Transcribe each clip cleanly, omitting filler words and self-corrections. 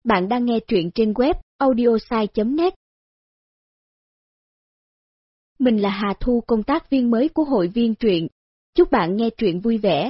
Bạn đang nghe truyện trên web audiosai.net. Mình là Hà Thu, công tác viên mới của hội viên truyện. Chúc bạn nghe truyện vui vẻ.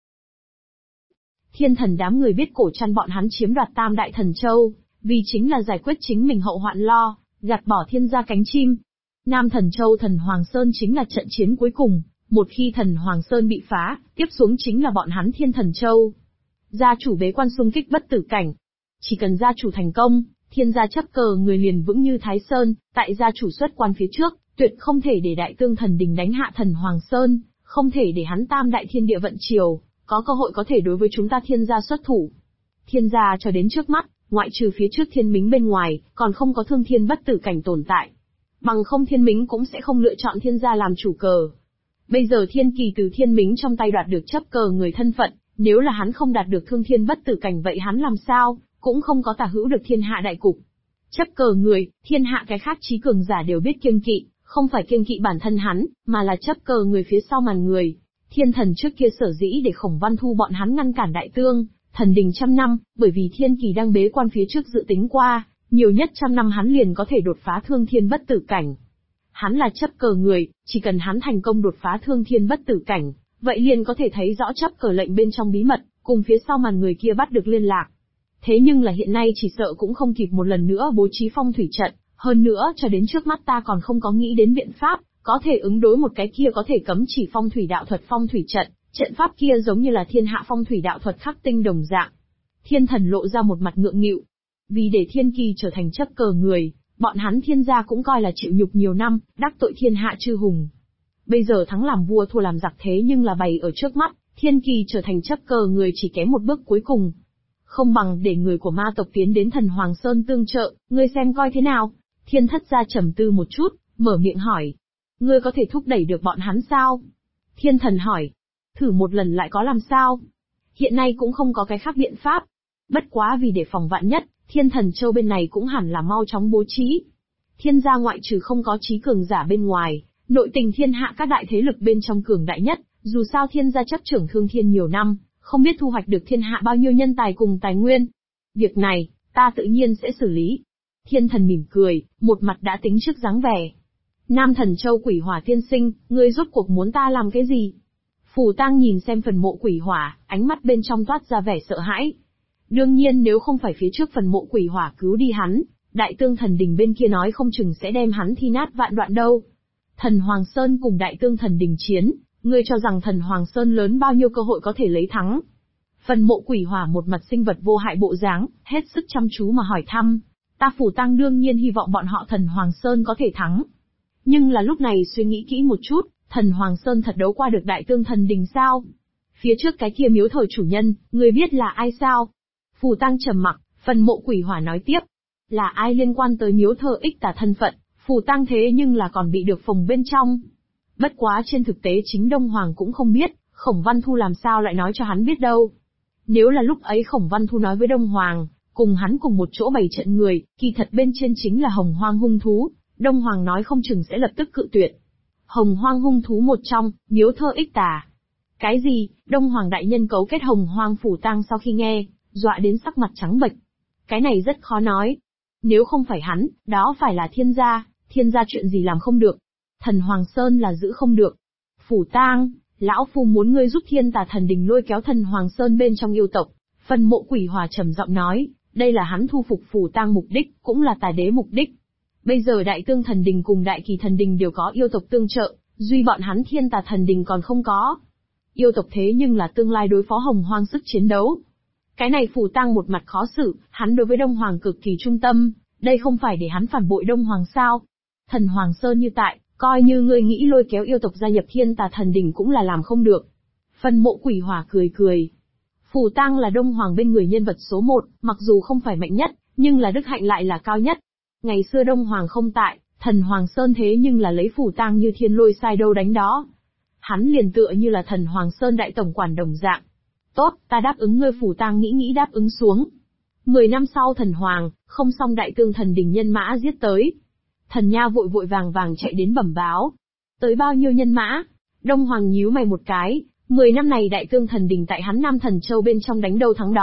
Thiên thần đám người biết cổ trăn bọn hắn chiếm đoạt Tam Đại Thần Châu, vì chính là giải quyết chính mình hậu hoạn lo, gạt bỏ thiên gia cánh chim. Nam Thần Châu Thần Hoàng Sơn chính là trận chiến cuối cùng, một khi Thần Hoàng Sơn bị phá, tiếp xuống chính là bọn hắn Thiên Thần Châu. Gia chủ bế quan xung kích bất tử cảnh. Chỉ cần gia chủ thành công, thiên gia chấp cờ người liền vững như Thái Sơn, tại gia chủ xuất quan phía trước, tuyệt không thể để Đại Tương Thần Đình đánh hạ Thần Hoàng Sơn, không thể để hắn Tam Đại Thiên Địa vận chiều, có cơ hội có thể đối với chúng ta thiên gia xuất thủ. Thiên gia cho đến trước mắt, ngoại trừ phía trước Thiên Mính bên ngoài, còn không có thương thiên bất tử cảnh tồn tại. Bằng không Thiên Mính cũng sẽ không lựa chọn thiên gia làm chủ cờ. Bây giờ Thiên Kỳ từ Thiên Mính trong tay đoạt được chấp cờ người thân phận, nếu là hắn không đạt được thương thiên bất tử cảnh vậy hắn làm sao, cũng không có tả hữu được thiên hạ đại cục. Chấp cờ người, thiên hạ cái khác trí cường giả đều biết kiêng kỵ, không phải kiêng kỵ bản thân hắn, mà là chấp cờ người phía sau màn người. Thiên thần trước kia sở dĩ để Khổng Văn Thu bọn hắn ngăn cản Đại Tương Thần Đình 100 năm, bởi vì Thiên Kỳ đang bế quan phía trước dự tính qua, nhiều nhất 100 năm hắn liền có thể đột phá thương thiên bất tử cảnh. Hắn là chấp cờ người, chỉ cần hắn thành công đột phá thương thiên bất tử cảnh, vậy liền có thể thấy rõ chấp cờ lệnh bên trong bí mật, cùng phía sau màn người kia bắt được liên lạc. Thế nhưng là hiện nay chỉ sợ cũng không kịp một lần nữa bố trí phong thủy trận, hơn nữa cho đến trước mắt ta còn không có nghĩ đến biện pháp, có thể ứng đối một cái kia có thể cấm chỉ phong thủy đạo thuật phong thủy trận, trận pháp kia giống như là thiên hạ phong thủy đạo thuật khắc tinh đồng dạng. Thiên thần lộ ra một mặt ngượng nghịu. Vì để Thiên Kỳ trở thành chấp cờ người, bọn hắn thiên gia cũng coi là chịu nhục nhiều năm, đắc tội thiên hạ chư hùng. Bây giờ thắng làm vua thua làm giặc thế nhưng là bày ở trước mắt, Thiên Kỳ trở thành chấp cờ người chỉ kém một bước cuối cùng. Không bằng để người của ma tộc tiến đến Thần Hoàng Sơn tương trợ, ngươi xem coi thế nào. Thiên thất gia trầm tư một chút, mở miệng hỏi. Ngươi có thể thúc đẩy được bọn hắn sao? Thiên thần hỏi. Thử một lần lại có làm sao? Hiện nay cũng không có cái khác biện pháp. Bất quá vì để phòng vạn nhất, Thiên Thần Châu bên này cũng hẳn là mau chóng bố trí. Thiên gia ngoại trừ không có trí cường giả bên ngoài, nội tình thiên hạ các đại thế lực bên trong cường đại nhất, dù sao thiên gia chấp trưởng thương thiên nhiều năm, không biết thu hoạch được thiên hạ bao nhiêu nhân tài cùng tài nguyên. Việc này, ta tự nhiên sẽ xử lý. Thiên thần mỉm cười, một mặt đã tính trước dáng vẻ. Nam Thần Châu Quỷ Hỏa tiên sinh, ngươi rốt cuộc muốn ta làm cái gì? Phù Tang nhìn xem phần mộ Quỷ Hỏa, ánh mắt bên trong toát ra vẻ sợ hãi. Đương nhiên nếu không phải phía trước phần mộ Quỷ Hỏa cứu đi hắn, Đại Tương Thần Đình bên kia nói không chừng sẽ đem hắn thi nát vạn đoạn đâu. Thần Hoàng Sơn cùng Đại Tương Thần Đình chiến, ngươi cho rằng Thần Hoàng Sơn lớn bao nhiêu cơ hội có thể lấy thắng? Phần mộ Quỷ Hỏa một mặt sinh vật vô hại bộ dáng, hết sức chăm chú mà hỏi thăm. Ta Phù Tang đương nhiên hy vọng bọn họ Thần Hoàng Sơn có thể thắng. Nhưng là lúc này suy nghĩ kỹ một chút, Thần Hoàng Sơn thật đấu qua được Đại Tương Thần Đình sao? Phía trước cái kia miếu thờ chủ nhân, ngươi biết là ai sao? Phù Tang trầm mặc, phần mộ Quỷ Hỏa nói tiếp. Là ai liên quan tới miếu thờ ích tà thân phận, Phù Tang thế nhưng là còn bị được phồng bên trong. Bất quá trên thực tế chính Đông Hoàng cũng không biết, Khổng Văn Thu làm sao lại nói cho hắn biết đâu. Nếu là lúc ấy Khổng Văn Thu nói với Đông Hoàng, cùng hắn cùng một chỗ bày trận người, kỳ thật bên trên chính là Hồng Hoang hung thú, Đông Hoàng nói không chừng sẽ lập tức cự tuyệt. Hồng Hoang hung thú một trong, miếu thờ ích tà. Cái gì? Đông Hoàng đại nhân cấu kết Hồng Hoang Phù Tang sau khi nghe, dọa đến sắc mặt trắng bệch. Cái này rất khó nói. Nếu không phải hắn, đó phải là thiên gia chuyện gì làm không được. Thần Hoàng Sơn là giữ không được. Phù Tang, lão phu muốn ngươi giúp Thiên Tà Thần Đình lôi kéo Thần Hoàng Sơn bên trong yêu tộc. Phần mộ Quỷ Hỏa trầm giọng nói, đây là hắn thu phục Phù Tang mục đích, cũng là Tà Đế mục đích. Bây giờ Đại Tương Thần Đình cùng Đại Kỳ Thần Đình đều có yêu tộc tương trợ, duy bọn hắn Thiên Tà Thần Đình còn không có. Yêu tộc thế nhưng là tương lai đối phó Hồng Hoang sức chiến đấu. Cái này Phù Tang một mặt khó xử, hắn đối với Đông Hoàng cực kỳ trung tâm, đây không phải để hắn phản bội Đông Hoàng sao? Thần Hoàng Sơn như tại, coi như ngươi nghĩ lôi kéo yêu tộc gia nhập Thiên Tà Thần Đình cũng là làm không được. Phần mộ Quỷ Hỏa cười cười. Phù Tang là Đông Hoàng bên người nhân vật số 1, mặc dù không phải mạnh nhất, nhưng là đức hạnh lại là cao nhất. Ngày xưa Đông Hoàng không tại, Thần Hoàng Sơn thế nhưng là lấy Phù Tang như thiên lôi sai đâu đánh đó. Hắn liền tựa như là Thần Hoàng Sơn đại tổng quản đồng dạng. Tốt, ta đáp ứng ngươi. Phù Tang nghĩ đáp ứng xuống. 10 năm sau Thần Hoàng, không xong Đại Tương Thần Đình nhân mã giết tới. Thần Nha vội vàng chạy đến bẩm báo. Tới bao nhiêu nhân mã? Đông Hoàng nhíu mày một cái, 10 năm này Đại Tương Thần Đình tại hắn Nam Thần Châu bên trong đánh đâu thắng đó,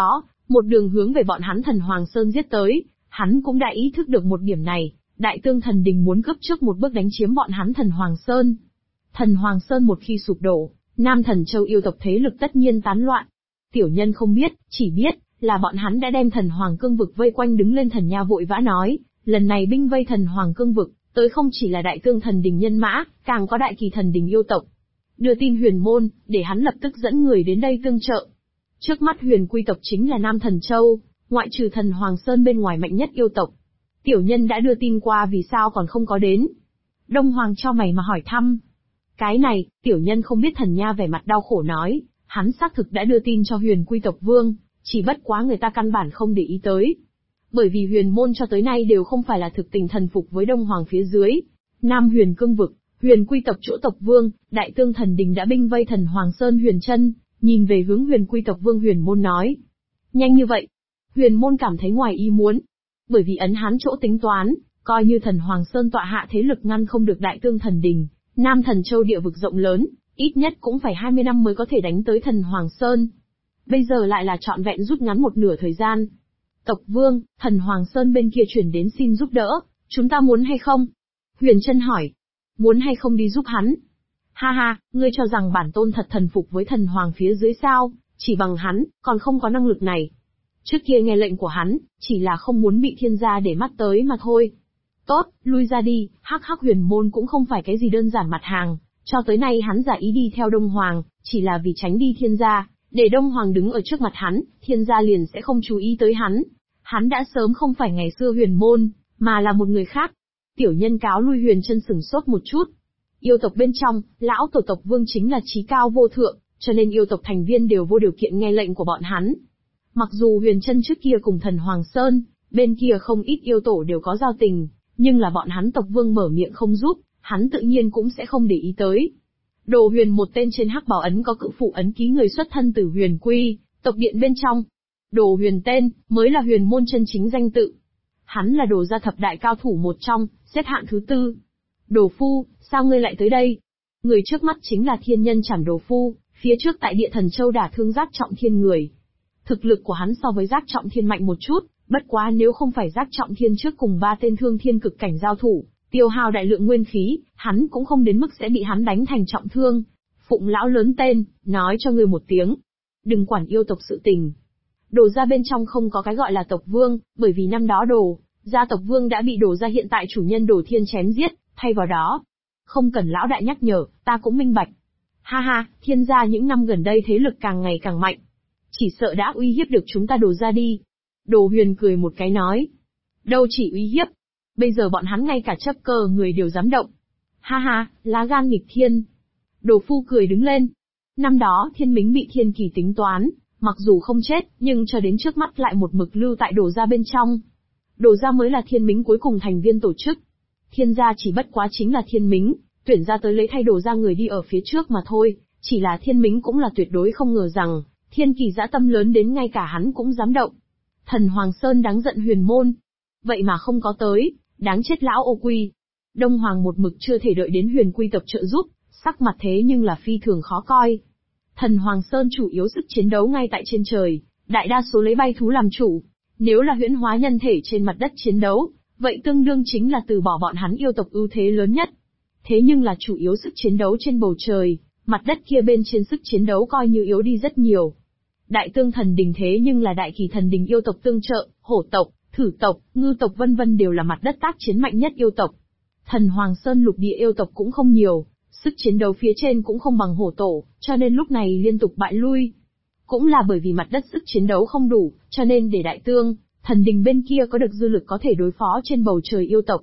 một đường hướng về bọn hắn Thần Hoàng Sơn giết tới. Hắn cũng đã ý thức được một điểm này, Đại Tương Thần Đình muốn gấp trước một bước đánh chiếm bọn hắn Thần Hoàng Sơn. Thần Hoàng Sơn một khi sụp đổ, Nam Thần Châu yêu tộc thế lực tất nhiên tán loạn. Tiểu nhân không biết, chỉ biết là bọn hắn đã đem Thần Hoàng Cương vực vây quanh đứng lên. Thần Nha vội vã nói, lần này binh vây Thần Hoàng Cương vực, tới không chỉ là Đại Tương Thần Đình nhân mã, càng có Đại Kỳ Thần Đình yêu tộc. Đưa tin Huyền Môn, để hắn lập tức dẫn người đến đây tương trợ. Trước mắt Huyền Quy tộc chính là Nam Thần Châu, ngoại trừ Thần Hoàng Sơn bên ngoài mạnh nhất yêu tộc. Tiểu nhân đã đưa tin qua, vì sao còn không có đến? Đông Hoàng cho mày mà hỏi thăm. Cái này, tiểu nhân không biết. Thần Nha vẻ mặt đau khổ nói, hắn xác thực đã đưa tin cho Huyền Quy tộc vương, chỉ bất quá người ta căn bản không để ý tới. Bởi vì Huyền Môn cho tới nay đều không phải là thực tình thần phục với Đông Hoàng phía dưới. Nam Huyền Cương vực, Huyền Quy tộc chỗ tộc vương, Đại Tương Thần Đình đã binh vây Thần Hoàng Sơn Huyền Chân, nhìn về hướng Huyền Quy tộc vương Huyền Môn nói. Nhanh như vậy? Huyền Môn cảm thấy ngoài ý muốn. Bởi vì ấn hắn chỗ tính toán, coi như Thần Hoàng Sơn tọa hạ thế lực ngăn không được Đại Tương Thần Đình, Nam Thần Châu địa vực rộng lớn, ít nhất cũng phải 20 năm mới có thể đánh tới Thần Hoàng Sơn. Bây giờ lại là trọn vẹn rút ngắn một nửa thời gian. Tộc vương, Thần Hoàng Sơn bên kia chuyển đến xin giúp đỡ, chúng ta muốn hay không? Huyền Chân hỏi. Muốn hay không đi giúp hắn? Ha ha, ngươi cho rằng bản tôn thật thần phục với Thần Hoàng phía dưới sao? Chỉ bằng hắn, còn không có năng lực này. Trước kia nghe lệnh của hắn, chỉ là không muốn bị thiên gia để mắt tới mà thôi. Tốt, lui ra đi. Hắc Hắc Huyền Môn cũng không phải cái gì đơn giản mặt hàng, cho tới nay hắn giả ý đi theo Đông Hoàng, chỉ là vì tránh đi thiên gia, để Đông Hoàng đứng ở trước mặt hắn, thiên gia liền sẽ không chú ý tới hắn. Hắn đã sớm không phải ngày xưa Huyền Môn, mà là một người khác. Tiểu nhân cáo lui. Huyền Chân sửng sốt một chút. Yêu tộc bên trong, lão tổ tộc vương chính là chí cao vô thượng, cho nên yêu tộc thành viên đều vô điều kiện nghe lệnh của bọn hắn. Mặc dù Huyền Chân trước kia cùng Thần Hoàng Sơn, bên kia không ít yêu tổ đều có giao tình, nhưng là bọn hắn tộc vương mở miệng không giúp, hắn tự nhiên cũng sẽ không để ý tới. Đồ Huyền một tên trên hắc bảo ấn có cự phụ ấn ký người xuất thân từ Huyền Quy, tộc điện bên trong. Đồ Huyền tên, mới là Huyền Môn chân chính danh tự. Hắn là Đồ gia thập đại cao thủ một trong, xếp hạng thứ 4. Đồ Phu, sao ngươi lại tới đây? Người trước mắt chính là thiên nhân Trảm Đồ Phu, phía trước tại Địa Thần Châu đả thương Giác Trọng Thiên người. Thực lực của hắn so với Giác Trọng Thiên mạnh một chút, bất quá nếu không phải Giác Trọng Thiên trước cùng 3 tên thương thiên cực cảnh giao thủ, tiêu hao đại lượng nguyên khí, hắn cũng không đến mức sẽ bị hắn đánh thành trọng thương. Phụng lão lớn tên, nói cho ngươi một tiếng. Đừng quản yêu tộc sự tình. Đồ gia bên trong không có cái gọi là tộc vương, bởi vì năm đó Đồ gia tộc vương đã bị Đồ gia hiện tại chủ nhân Đồ Thiên chém giết, thay vào đó. Không cần lão đại nhắc nhở, ta cũng minh bạch. Ha ha, thiên gia những năm gần đây thế lực càng ngày càng mạnh. Chỉ sợ đã uy hiếp được chúng ta Đồ gia đi. Đồ Huyền cười một cái nói. Đâu chỉ uy hiếp. Bây giờ bọn hắn ngay cả chấp cờ người đều dám động. Ha ha, lá gan nghịch thiên. Đồ Phu cười đứng lên. Năm đó Thiên Mính bị Thiên Kỳ tính toán, mặc dù không chết, nhưng cho đến trước mắt lại một mực lưu tại Đồ gia bên trong. Đồ gia mới là Thiên Mính cuối cùng thành viên tổ chức. Thiên gia chỉ bất quá chính là Thiên Mính, tuyển ra tới lấy thay Đồ gia người đi ở phía trước mà thôi, chỉ là Thiên Mính cũng là tuyệt đối không ngờ rằng, Thiên Kỳ dã tâm lớn đến ngay cả hắn cũng dám động. Thần Hoàng Sơn đáng giận Huyền Môn. Vậy mà không có tới, đáng chết lão ô quy. Đông Hoàng một mực chưa thể đợi đến Huyền Quy tộc trợ giúp, sắc mặt thế nhưng là phi thường khó coi. Thần Hoàng Sơn chủ yếu sức chiến đấu ngay tại trên trời, đại đa số lấy bay thú làm chủ. Nếu là huyễn hóa nhân thể trên mặt đất chiến đấu, vậy tương đương chính là từ bỏ bọn hắn yêu tộc ưu thế lớn nhất. Thế nhưng là chủ yếu sức chiến đấu trên bầu trời, mặt đất kia bên trên sức chiến đấu coi như yếu đi rất nhiều. Đại Tương Thần Đình thế nhưng là Đại Kỳ Thần Đình yêu tộc tương trợ, hổ tộc, thử tộc, ngư tộc vân vân đều là mặt đất tác chiến mạnh nhất yêu tộc. Thần Hoàng Sơn lục địa yêu tộc cũng không nhiều, sức chiến đấu phía trên cũng không bằng hổ tổ, cho nên lúc này liên tục bại lui. Cũng là bởi vì mặt đất sức chiến đấu không đủ, cho nên để Đại Tương Thần Đình bên kia có được dư lực có thể đối phó trên bầu trời yêu tộc.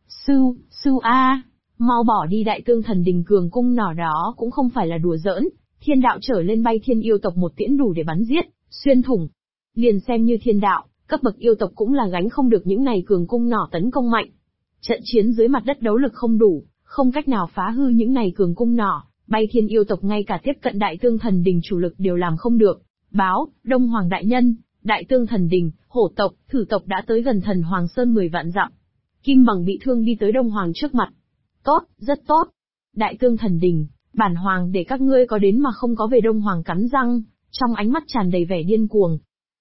Sư a, mau bỏ đi. Đại Tương Thần Đình cường cung nỏ đó cũng không phải là đùa giỡn, thiên đạo trở lên bay thiên yêu tộc một tiễn đủ để bắn giết, xuyên thủng. Liền xem như thiên đạo, cấp bậc yêu tộc cũng là gánh không được những này cường cung nỏ tấn công mạnh. Trận chiến dưới mặt đất đấu lực không đủ, không cách nào phá hư những này cường cung nỏ, bay thiên yêu tộc ngay cả tiếp cận Đại Tương Thần Đình chủ lực đều làm không được. Báo, Đông Hoàng đại nhân, Đại Tương Thần Đình, hổ tộc, thử tộc đã tới gần Thần Hoàng Sơn 10 vạn dặm. Kim Bằng bị thương đi tới Đông Hoàng trước mặt. Tốt, rất tốt. Đại Tương Thần Đình, bản hoàng để các ngươi có đến mà không có về. Đông Hoàng cắn răng, trong ánh mắt tràn đầy vẻ điên cuồng.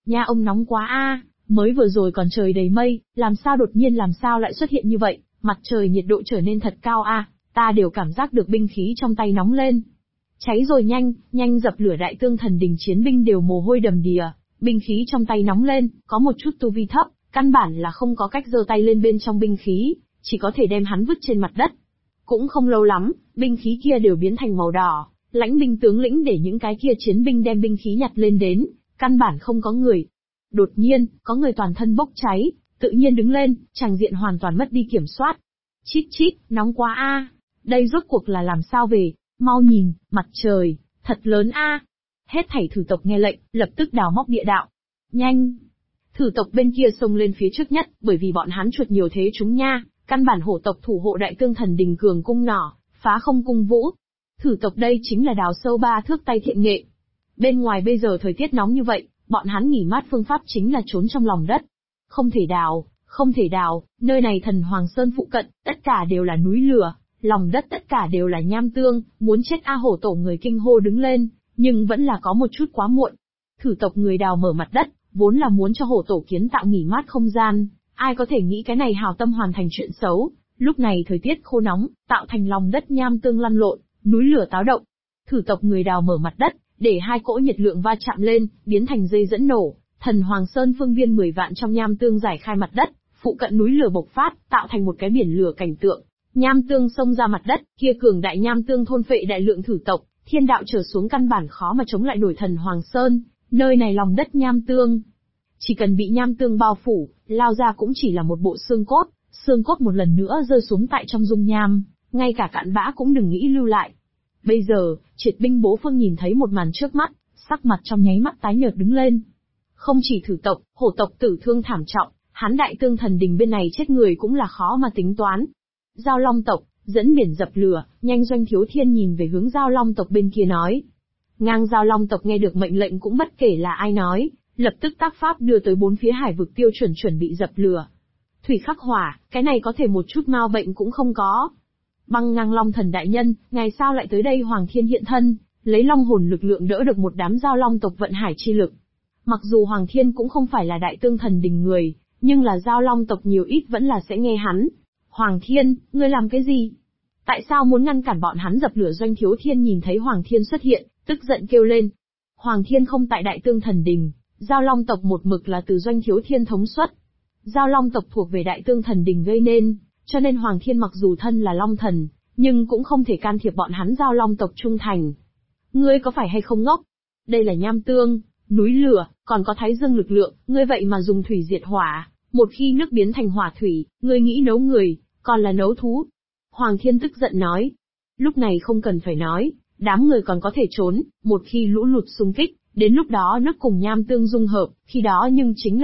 Nha ông nóng quá a, mới vừa rồi còn trời đầy mây, làm sao đột nhiên làm sao lại xuất hiện như vậy, mặt trời nhiệt độ trở nên thật cao a, ta đều cảm giác được binh khí trong tay nóng lên. Cháy rồi nhanh, nhanh dập lửa. Đại Tương Thần Đình chiến binh đều mồ hôi đầm đìa, binh khí trong tay nóng lên, có một chút tu vi thấp, căn bản là không có cách giơ tay lên bên trong binh khí, chỉ có thể đem hắn vứt trên mặt đất. Cũng không lâu lắm, binh khí kia đều biến thành màu đỏ, lãnh binh tướng lĩnh để những cái kia chiến binh đem binh khí nhặt lên đến, căn bản không có người. Đột nhiên, có người toàn thân bốc cháy, tự nhiên đứng lên, tràng diện hoàn toàn mất đi kiểm soát. Chít chít, nóng quá a, đây rốt cuộc là làm sao về, mau nhìn, mặt trời, thật lớn a. Hết thảy thử tộc nghe lệnh, lập tức đào móc địa đạo. Nhanh! Thử tộc bên kia xông lên phía trước nhất, bởi vì bọn hắn chuột nhiều thế chúng nha, căn bản hổ tộc thủ hộ Đại Tương Thần Đình cường cung nỏ, phá không cung vũ. Thử tộc đây chính là đào sâu 3 thước tay thiện nghệ. Bên ngoài bây giờ thời tiết nóng như vậy, bọn hắn nghỉ mát phương pháp chính là trốn trong lòng đất. Không thể đào, không thể đào, nơi này Thần Hoàng Sơn phụ cận, tất cả đều là núi lửa, lòng đất tất cả đều là nham tương, muốn chết a. Hổ tổ người kinh hô đứng lên, nhưng vẫn là có một chút quá muộn. Thử tộc người đào mở mặt đất, vốn là muốn cho hổ tổ kiến tạo nghỉ mát không gian, ai có thể nghĩ cái này hào tâm hoàn thành chuyện xấu. Lúc này thời tiết khô nóng, tạo thành lòng đất nham tương lăn lộn, núi lửa táo động. Thử tộc người đào mở mặt đất, để 2 cỗ nhiệt lượng va chạm lên, biến thành dây dẫn nổ, Thần Hoàng Sơn phương viên 10 vạn trong nham tương giải khai mặt đất, phụ cận núi lửa bộc phát, tạo thành một cái biển lửa cảnh tượng. Nham tương xông ra mặt đất, kia cường đại nham tương thôn phệ đại lượng thử tộc, thiên đạo trở xuống căn bản khó mà chống lại nổi Thần Hoàng Sơn, nơi này lòng đất nham tương. Chỉ cần bị nham tương bao phủ, lao ra cũng chỉ là một bộ xương cốt một lần nữa rơi xuống tại trong dung nham, ngay cả cặn bã cũng đừng nghĩ lưu lại. Bây giờ, Triệt binh Bố Phương nhìn thấy một màn trước mắt, sắc mặt trong nháy mắt tái nhợt đứng lên. Không chỉ thử tộc, hổ tộc tử thương thảm trọng, hắn Đại Tương Thần Đình bên này chết người cũng là khó mà tính toán. Giao Long tộc, dẫn biển dập lửa, nhanh. Doanh Thiếu Thiên nhìn về hướng Giao Long tộc bên kia nói. Ngang Giao Long tộc nghe được mệnh lệnh cũng bất kể là ai nói, lập tức tác pháp đưa tới 4 phía hải vực tiêu chuẩn bị dập lửa. Thủy khắc hỏa, cái này có thể một chút mau bệnh cũng không có. Băng Ngang Long Thần đại nhân, ngày sao lại tới đây? Hoàng Thiên hiện thân, lấy long hồn lực lượng đỡ được một đám Giao Long tộc vận hải chi lực. Mặc dù Hoàng Thiên cũng không phải là Đại Tương Thần Đình người, nhưng là Giao Long tộc nhiều ít vẫn là sẽ nghe hắn. Hoàng Thiên, ngươi làm cái gì? Tại sao muốn ngăn cản bọn hắn dập lửa? Doanh Thiếu Thiên nhìn thấy Hoàng Thiên xuất hiện, tức giận kêu lên. Hoàng Thiên không tại Đại Tương Thần Đình, Giao Long tộc một mực là từ Doanh Thiếu Thiên thống suất. Giao Long tộc thuộc về Đại Tương Thần Đình gây nên, cho nên Hoàng Thiên mặc dù thân là Long Thần, nhưng cũng không thể can thiệp bọn hắn Giao Long tộc trung thành. Ngươi có phải hay không ngốc? Đây là nham tương, núi lửa, còn có Thái Dương lực lượng, ngươi vậy mà dùng thủy diệt hỏa, một khi nước biến thành hỏa thủy, ngươi nghĩ nấu người, còn là nấu thú? Hoàng Thiên tức giận nói. Lúc này không cần phải nói, đám người còn có thể trốn, một khi lũ lụt xung kích, đến lúc đó nước cùng nham tương dung hợp, khi đó nhưng chính là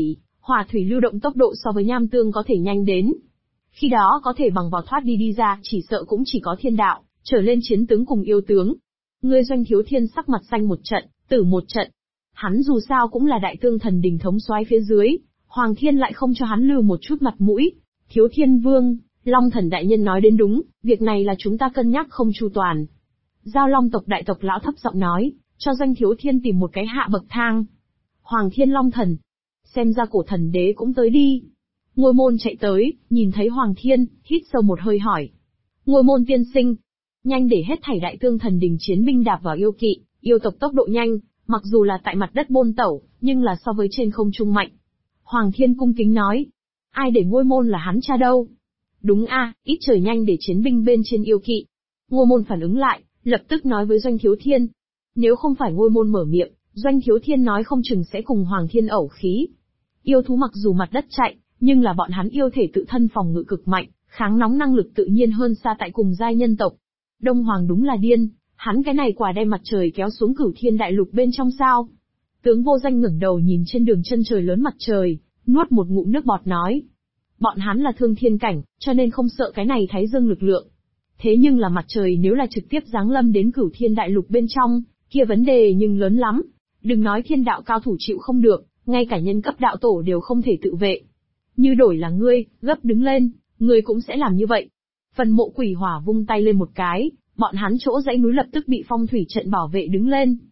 hỏa thủy lưu động tốc độ so với nham tương có thể nhanh đến. Khi đó có thể bằng vào thoát đi ra, chỉ sợ cũng chỉ có thiên đạo, trở lên chiến tướng cùng yêu tướng. Ngươi Doanh Thiếu Thiên sắc mặt xanh một trận, tử một trận. Hắn dù sao cũng là Đại Tương Thần Đình thống soái phía dưới, Hoàng Thiên lại không cho hắn lưu một chút mặt mũi. Thiếu Thiên Vương, Long Thần đại nhân nói đến đúng, việc này là chúng ta cân nhắc không chu toàn. Giao Long tộc đại tộc lão thấp giọng nói, cho Doanh Thiếu Thiên tìm một cái hạ bậc thang. Hoàng Thiên Long Thần, xem ra Cổ Thần Đế cũng tới đi. Ngôi Môn chạy tới, nhìn thấy Hoàng Thiên, hít sâu một hơi hỏi. Ngôi Môn tiên sinh, nhanh để hết thảy Đại Tương Thần Đình chiến binh đạp vào yêu kỵ, yêu tộc tốc độ nhanh, mặc dù là tại mặt đất bôn tẩu, nhưng là so với trên không trung mạnh. Hoàng Thiên cung kính nói. Ai để Ngôi Môn là hắn cha đâu? Đúng a, ít trời nhanh để chiến binh bên trên yêu kỵ. Ngôi Môn phản ứng lại, lập tức nói với Doanh Thiếu Thiên. Nếu không phải Ngôi Môn mở miệng, Doanh Thiếu Thiên nói không chừng sẽ cùng Hoàng Thiên ẩu khí. Yêu thú mặc dù mặt đất chạy, nhưng là bọn hắn yêu thể tự thân phòng ngự cực mạnh, kháng nóng năng lực tự nhiên hơn xa tại cùng giai nhân tộc. Đông Hoàng đúng là điên, hắn cái này quả đem mặt trời kéo xuống Cửu Thiên đại lục bên trong sao? Tướng Vô Danh ngẩng đầu nhìn trên đường chân trời lớn mặt trời, nuốt một ngụm nước bọt nói. Bọn hắn là thương thiên cảnh, cho nên không sợ cái này Thái Dương lực lượng. Thế nhưng là mặt trời nếu là trực tiếp giáng lâm đến Cửu Thiên đại lục bên trong, kia vấn đề nhưng lớn lắm. Đừng nói thiên đạo cao thủ chịu không được, ngay cả nhân cấp đạo tổ đều không thể tự vệ. Như đổi là ngươi, gấp đứng lên, ngươi cũng sẽ làm như vậy. Phần Mộ Quỷ Hỏa vung tay lên một cái, bọn hắn chỗ dãy núi lập tức bị phong thủy trận bảo vệ đứng lên.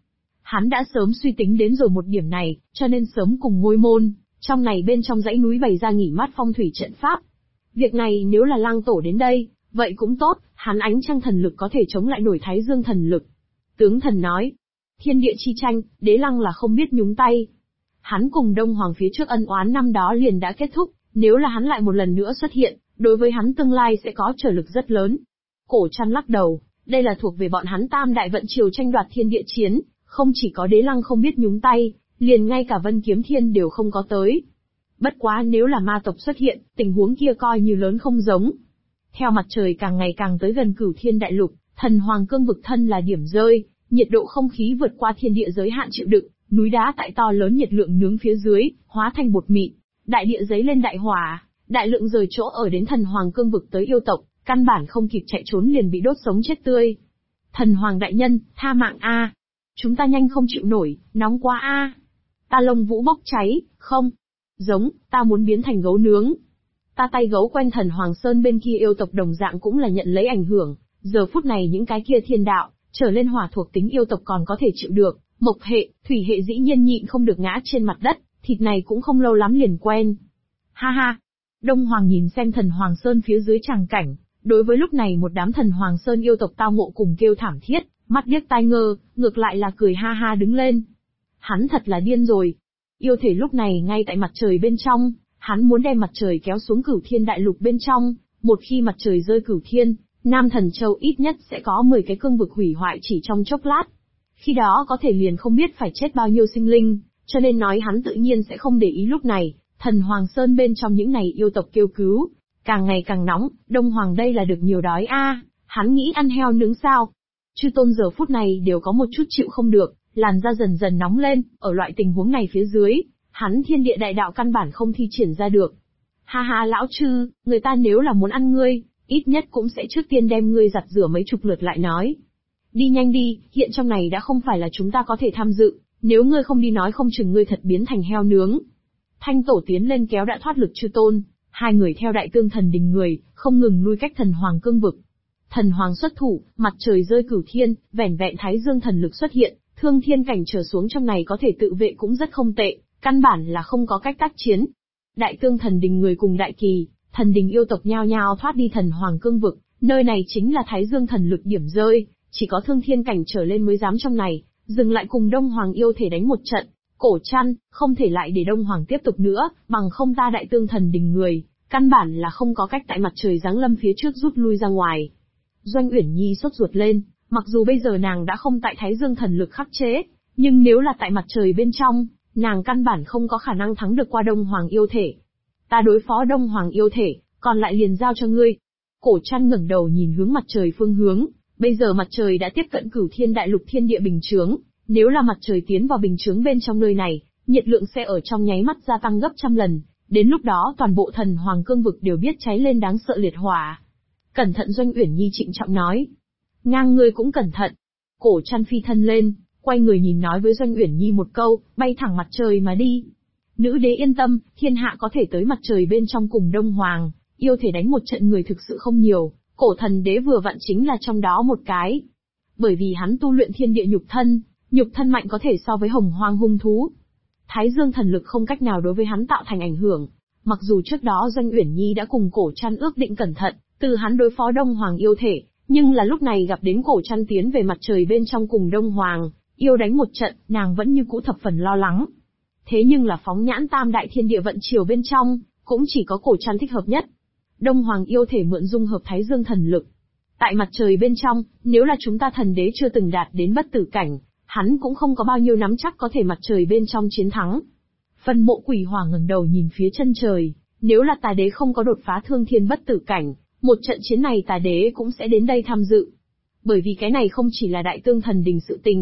Hắn đã sớm suy tính đến rồi một điểm này, cho nên sớm cùng Ngôi Môn, trong này bên trong dãy núi bày ra nghỉ mát phong thủy trận pháp. Việc này nếu là Lang Tổ đến đây, vậy cũng tốt, hắn ánh trăng thần lực có thể chống lại nổi Thái Dương thần lực. Tướng thần nói, thiên địa chi tranh, Đế Lăng là không biết nhúng tay. Hắn cùng Đông Hoàng phía trước ân oán năm đó liền đã kết thúc, nếu là hắn lại một lần nữa xuất hiện, đối với hắn tương lai sẽ có trở lực rất lớn. Cổ Trăn lắc đầu, đây là thuộc về bọn hắn tam đại vận triều tranh đoạt thiên địa chiến, không chỉ có Đế Lăng không biết nhúng tay, liền ngay cả Vân Kiếm Thiên đều không có tới. Bất quá nếu là ma tộc xuất hiện, tình huống kia coi như lớn không giống. Theo mặt trời càng ngày càng tới gần Cửu Thiên Đại Lục, Thần Hoàng Cương vực thân là điểm rơi, nhiệt độ không khí vượt qua thiên địa giới hạn chịu đựng, núi đá tại to lớn nhiệt lượng nướng phía dưới, hóa thành bột mịn, đại địa giấy lên đại hỏa, đại lượng rời chỗ ở đến Thần Hoàng Cương vực tới yêu tộc, căn bản không kịp chạy trốn liền bị đốt sống chết tươi. Thần Hoàng đại nhân, tha mạng a, chúng ta nhanh không chịu nổi, nóng quá a. Ta lông vũ bốc cháy, không, giống, ta muốn biến thành gấu nướng. Ta tay gấu quen Thần Hoàng Sơn bên kia yêu tộc đồng dạng cũng là nhận lấy ảnh hưởng, giờ phút này những cái kia thiên đạo, trở lên hỏa thuộc tính yêu tộc còn có thể chịu được, mộc hệ, thủy hệ dĩ nhiên nhịn không được ngã trên mặt đất, thịt này cũng không lâu lắm liền quen. Ha ha! Đông Hoàng nhìn xem Thần Hoàng Sơn phía dưới tràng cảnh, đối với lúc này một đám Thần Hoàng Sơn yêu tộc tao ngộ cùng kêu thảm thiết, mắt điếc tai ngơ, ngược lại là cười ha ha đứng lên. Hắn thật là điên rồi. Yêu thể lúc này ngay tại mặt trời bên trong, hắn muốn đem mặt trời kéo xuống Cửu Thiên Đại Lục bên trong, một khi mặt trời rơi Cửu Thiên, Nam Thần Châu ít nhất sẽ có 10 cái cương vực hủy hoại chỉ trong chốc lát. Khi đó có thể liền không biết phải chết bao nhiêu sinh linh, cho nên nói hắn tự nhiên sẽ không để ý lúc này, Thần Hoàng Sơn bên trong những này yêu tộc kêu cứu, càng ngày càng nóng, Đông Hoàng đây là được nhiều đói a, hắn nghĩ ăn heo nướng sao? Chư tôn giờ phút này đều có một chút chịu không được, làn da dần dần nóng lên, ở loại tình huống này phía dưới, hắn thiên địa đại đạo căn bản không thi triển ra được. Ha ha lão chư, người ta nếu là muốn ăn ngươi, ít nhất cũng sẽ trước tiên đem ngươi giặt rửa mấy chục lượt lại nói. Đi nhanh đi, hiện trong này đã không phải là chúng ta có thể tham dự, nếu ngươi không đi nói không chừng ngươi thật biến thành heo nướng. Thanh Tổ tiến lên kéo đã thoát lực chư tôn, hai người theo Đại Tương Thần Đình người, không ngừng lui cách Thần Hoàng Cương vực. Thần Hoàng xuất thủ, mặt trời rơi Cửu Thiên, vẻn vẹn Thái Dương thần lực xuất hiện, thương thiên cảnh trở xuống trong này có thể tự vệ cũng rất không tệ, căn bản là không có cách tác chiến. Đại Tương Thần Đình người cùng Đại Kỳ, Thần Đình yêu tộc nhao nhao thoát đi Thần Hoàng Cương vực, nơi này chính là Thái Dương thần lực điểm rơi, chỉ có thương thiên cảnh trở lên mới dám trong này, dừng lại cùng Đông Hoàng yêu thể đánh một trận. Cổ Trăn, không thể lại để Đông Hoàng tiếp tục nữa, bằng không ta Đại Tương Thần Đình người, căn bản là không có cách tại mặt trời giáng lâm phía trước rút lui ra ngoài. Doanh Uyển Nhi sốt ruột lên, mặc dù bây giờ nàng đã không tại Thái Dương thần lực khắc chế, nhưng nếu là tại mặt trời bên trong, nàng căn bản không có khả năng thắng được qua Đông Hoàng yêu thể. Ta đối phó Đông Hoàng yêu thể, còn lại liền giao cho ngươi. Cổ Trăn ngẩng đầu nhìn hướng mặt trời phương hướng, bây giờ mặt trời đã tiếp cận Cửu Thiên Đại Lục thiên địa bình chướng, nếu là mặt trời tiến vào bình chướng bên trong nơi này, nhiệt lượng sẽ ở trong nháy mắt gia tăng gấp trăm lần, đến lúc đó toàn bộ Thần Hoàng Cương vực đều biết cháy lên đáng sợ liệt hỏa. Cẩn thận, Doanh Uyển Nhi trịnh trọng nói. Ngang ngươi cũng cẩn thận. Cổ Trăn phi thân lên, quay người nhìn nói với Doanh Uyển Nhi một câu, bay thẳng mặt trời mà đi. Nữ đế yên tâm, thiên hạ có thể tới mặt trời bên trong cùng Đông Hoàng, yêu thể đánh một trận người thực sự không nhiều, cổ thần đế vừa vặn chính là trong đó một cái. Bởi vì hắn tu luyện thiên địa nhục thân mạnh có thể so với hồng hoang hung thú. Thái Dương thần lực không cách nào đối với hắn tạo thành ảnh hưởng, mặc dù trước đó Doanh Uyển Nhi đã cùng Cổ Trăn ước định cẩn thận, từ hắn đối phó Đông Hoàng yêu thể, nhưng là lúc này gặp đến Cổ Trăn tiến về mặt trời bên trong cùng Đông Hoàng, yêu đánh một trận, nàng vẫn như cũ thập phần lo lắng. Thế nhưng là phóng nhãn tam đại thiên địa vận chiều bên trong, cũng chỉ có Cổ Trăn thích hợp nhất. Đông Hoàng yêu thể mượn dung hợp Thái Dương thần lực. Tại mặt trời bên trong, nếu là chúng ta thần đế chưa từng đạt đến bất tử cảnh, hắn cũng không có bao nhiêu nắm chắc có thể mặt trời bên trong chiến thắng. Phân Mộ Quỷ Hỏa ngẩng đầu nhìn phía chân trời, nếu là tà đế không có đột phá thương thiên bất tử cảnh, một trận chiến này tà đế cũng sẽ đến đây tham dự. Bởi vì cái này không chỉ là Đại Tương Thần Đình sự tình.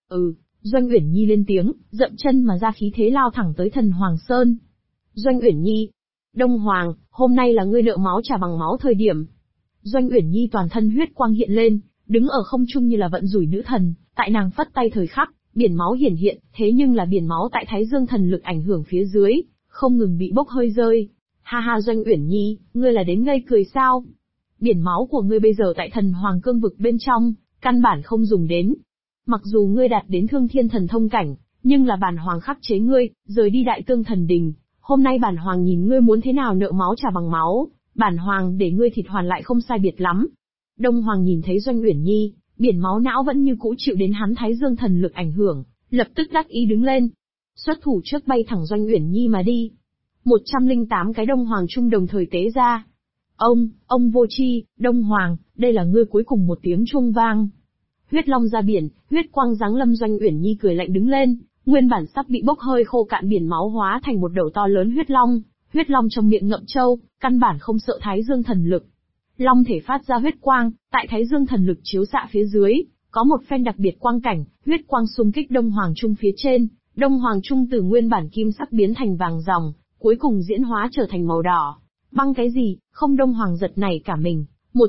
Doanh Uyển Nhi lên tiếng, dậm chân mà ra khí thế lao thẳng tới Thần Hoàng Sơn. Doanh Uyển Nhi, Đông Hoàng, hôm nay là ngươi nợ máu trả bằng máu thời điểm. Doanh Uyển Nhi toàn thân huyết quang hiện lên, đứng ở không trung như là vận rủi nữ thần, tại nàng phất tay thời khắc, biển máu hiển hiện, thế nhưng là biển máu tại Thái Dương thần lực ảnh hưởng phía dưới, không ngừng bị bốc hơi rơi. Ha ha, Doanh Uyển Nhi, ngươi là đến ngây cười sao? Biển máu của ngươi bây giờ tại Thần Hoàng Cương vực bên trong, căn bản không dùng đến. Mặc dù ngươi đạt đến thương thiên thần thông cảnh, nhưng là bản hoàng khắc chế ngươi, rời đi đại tương thần đình. Hôm nay bản hoàng nhìn ngươi muốn thế nào nợ máu trả bằng máu, bản hoàng để ngươi thịt hoàn lại không sai biệt lắm. Đông Hoàng nhìn thấy Doanh Uyển Nhi, biển máu não vẫn như cũ chịu đến hắn Thái Dương thần lực ảnh hưởng, lập tức đắc ý đứng lên. Xuất thủ trước bay thẳng Doanh Uyển Nhi mà đi. 108 cái Đông Hoàng trung đồng thời tế ra. Ông vô tri, Đông Hoàng, đây là ngươi cuối cùng một tiếng chuông vang. Huyết long ra biển, huyết quang giáng lâm. Doanh Uyển Nhi cười lạnh đứng lên, nguyên bản sắp bị bốc hơi khô cạn biển máu hóa thành một đầu to lớn huyết long trong miệng ngậm châu, căn bản không sợ Thái Dương thần lực. Long thể phát ra huyết quang, tại Thái Dương thần lực chiếu xạ phía dưới, có một phen đặc biệt quang cảnh, huyết quang xung kích Đông Hoàng trung phía trên, Đông Hoàng trung từ nguyên bản kim sắc biến thành vàng ròng, cuối cùng diễn hóa trở thành màu đỏ. Băng cái gì? Không, Đông Hoàng giật nảy cả mình,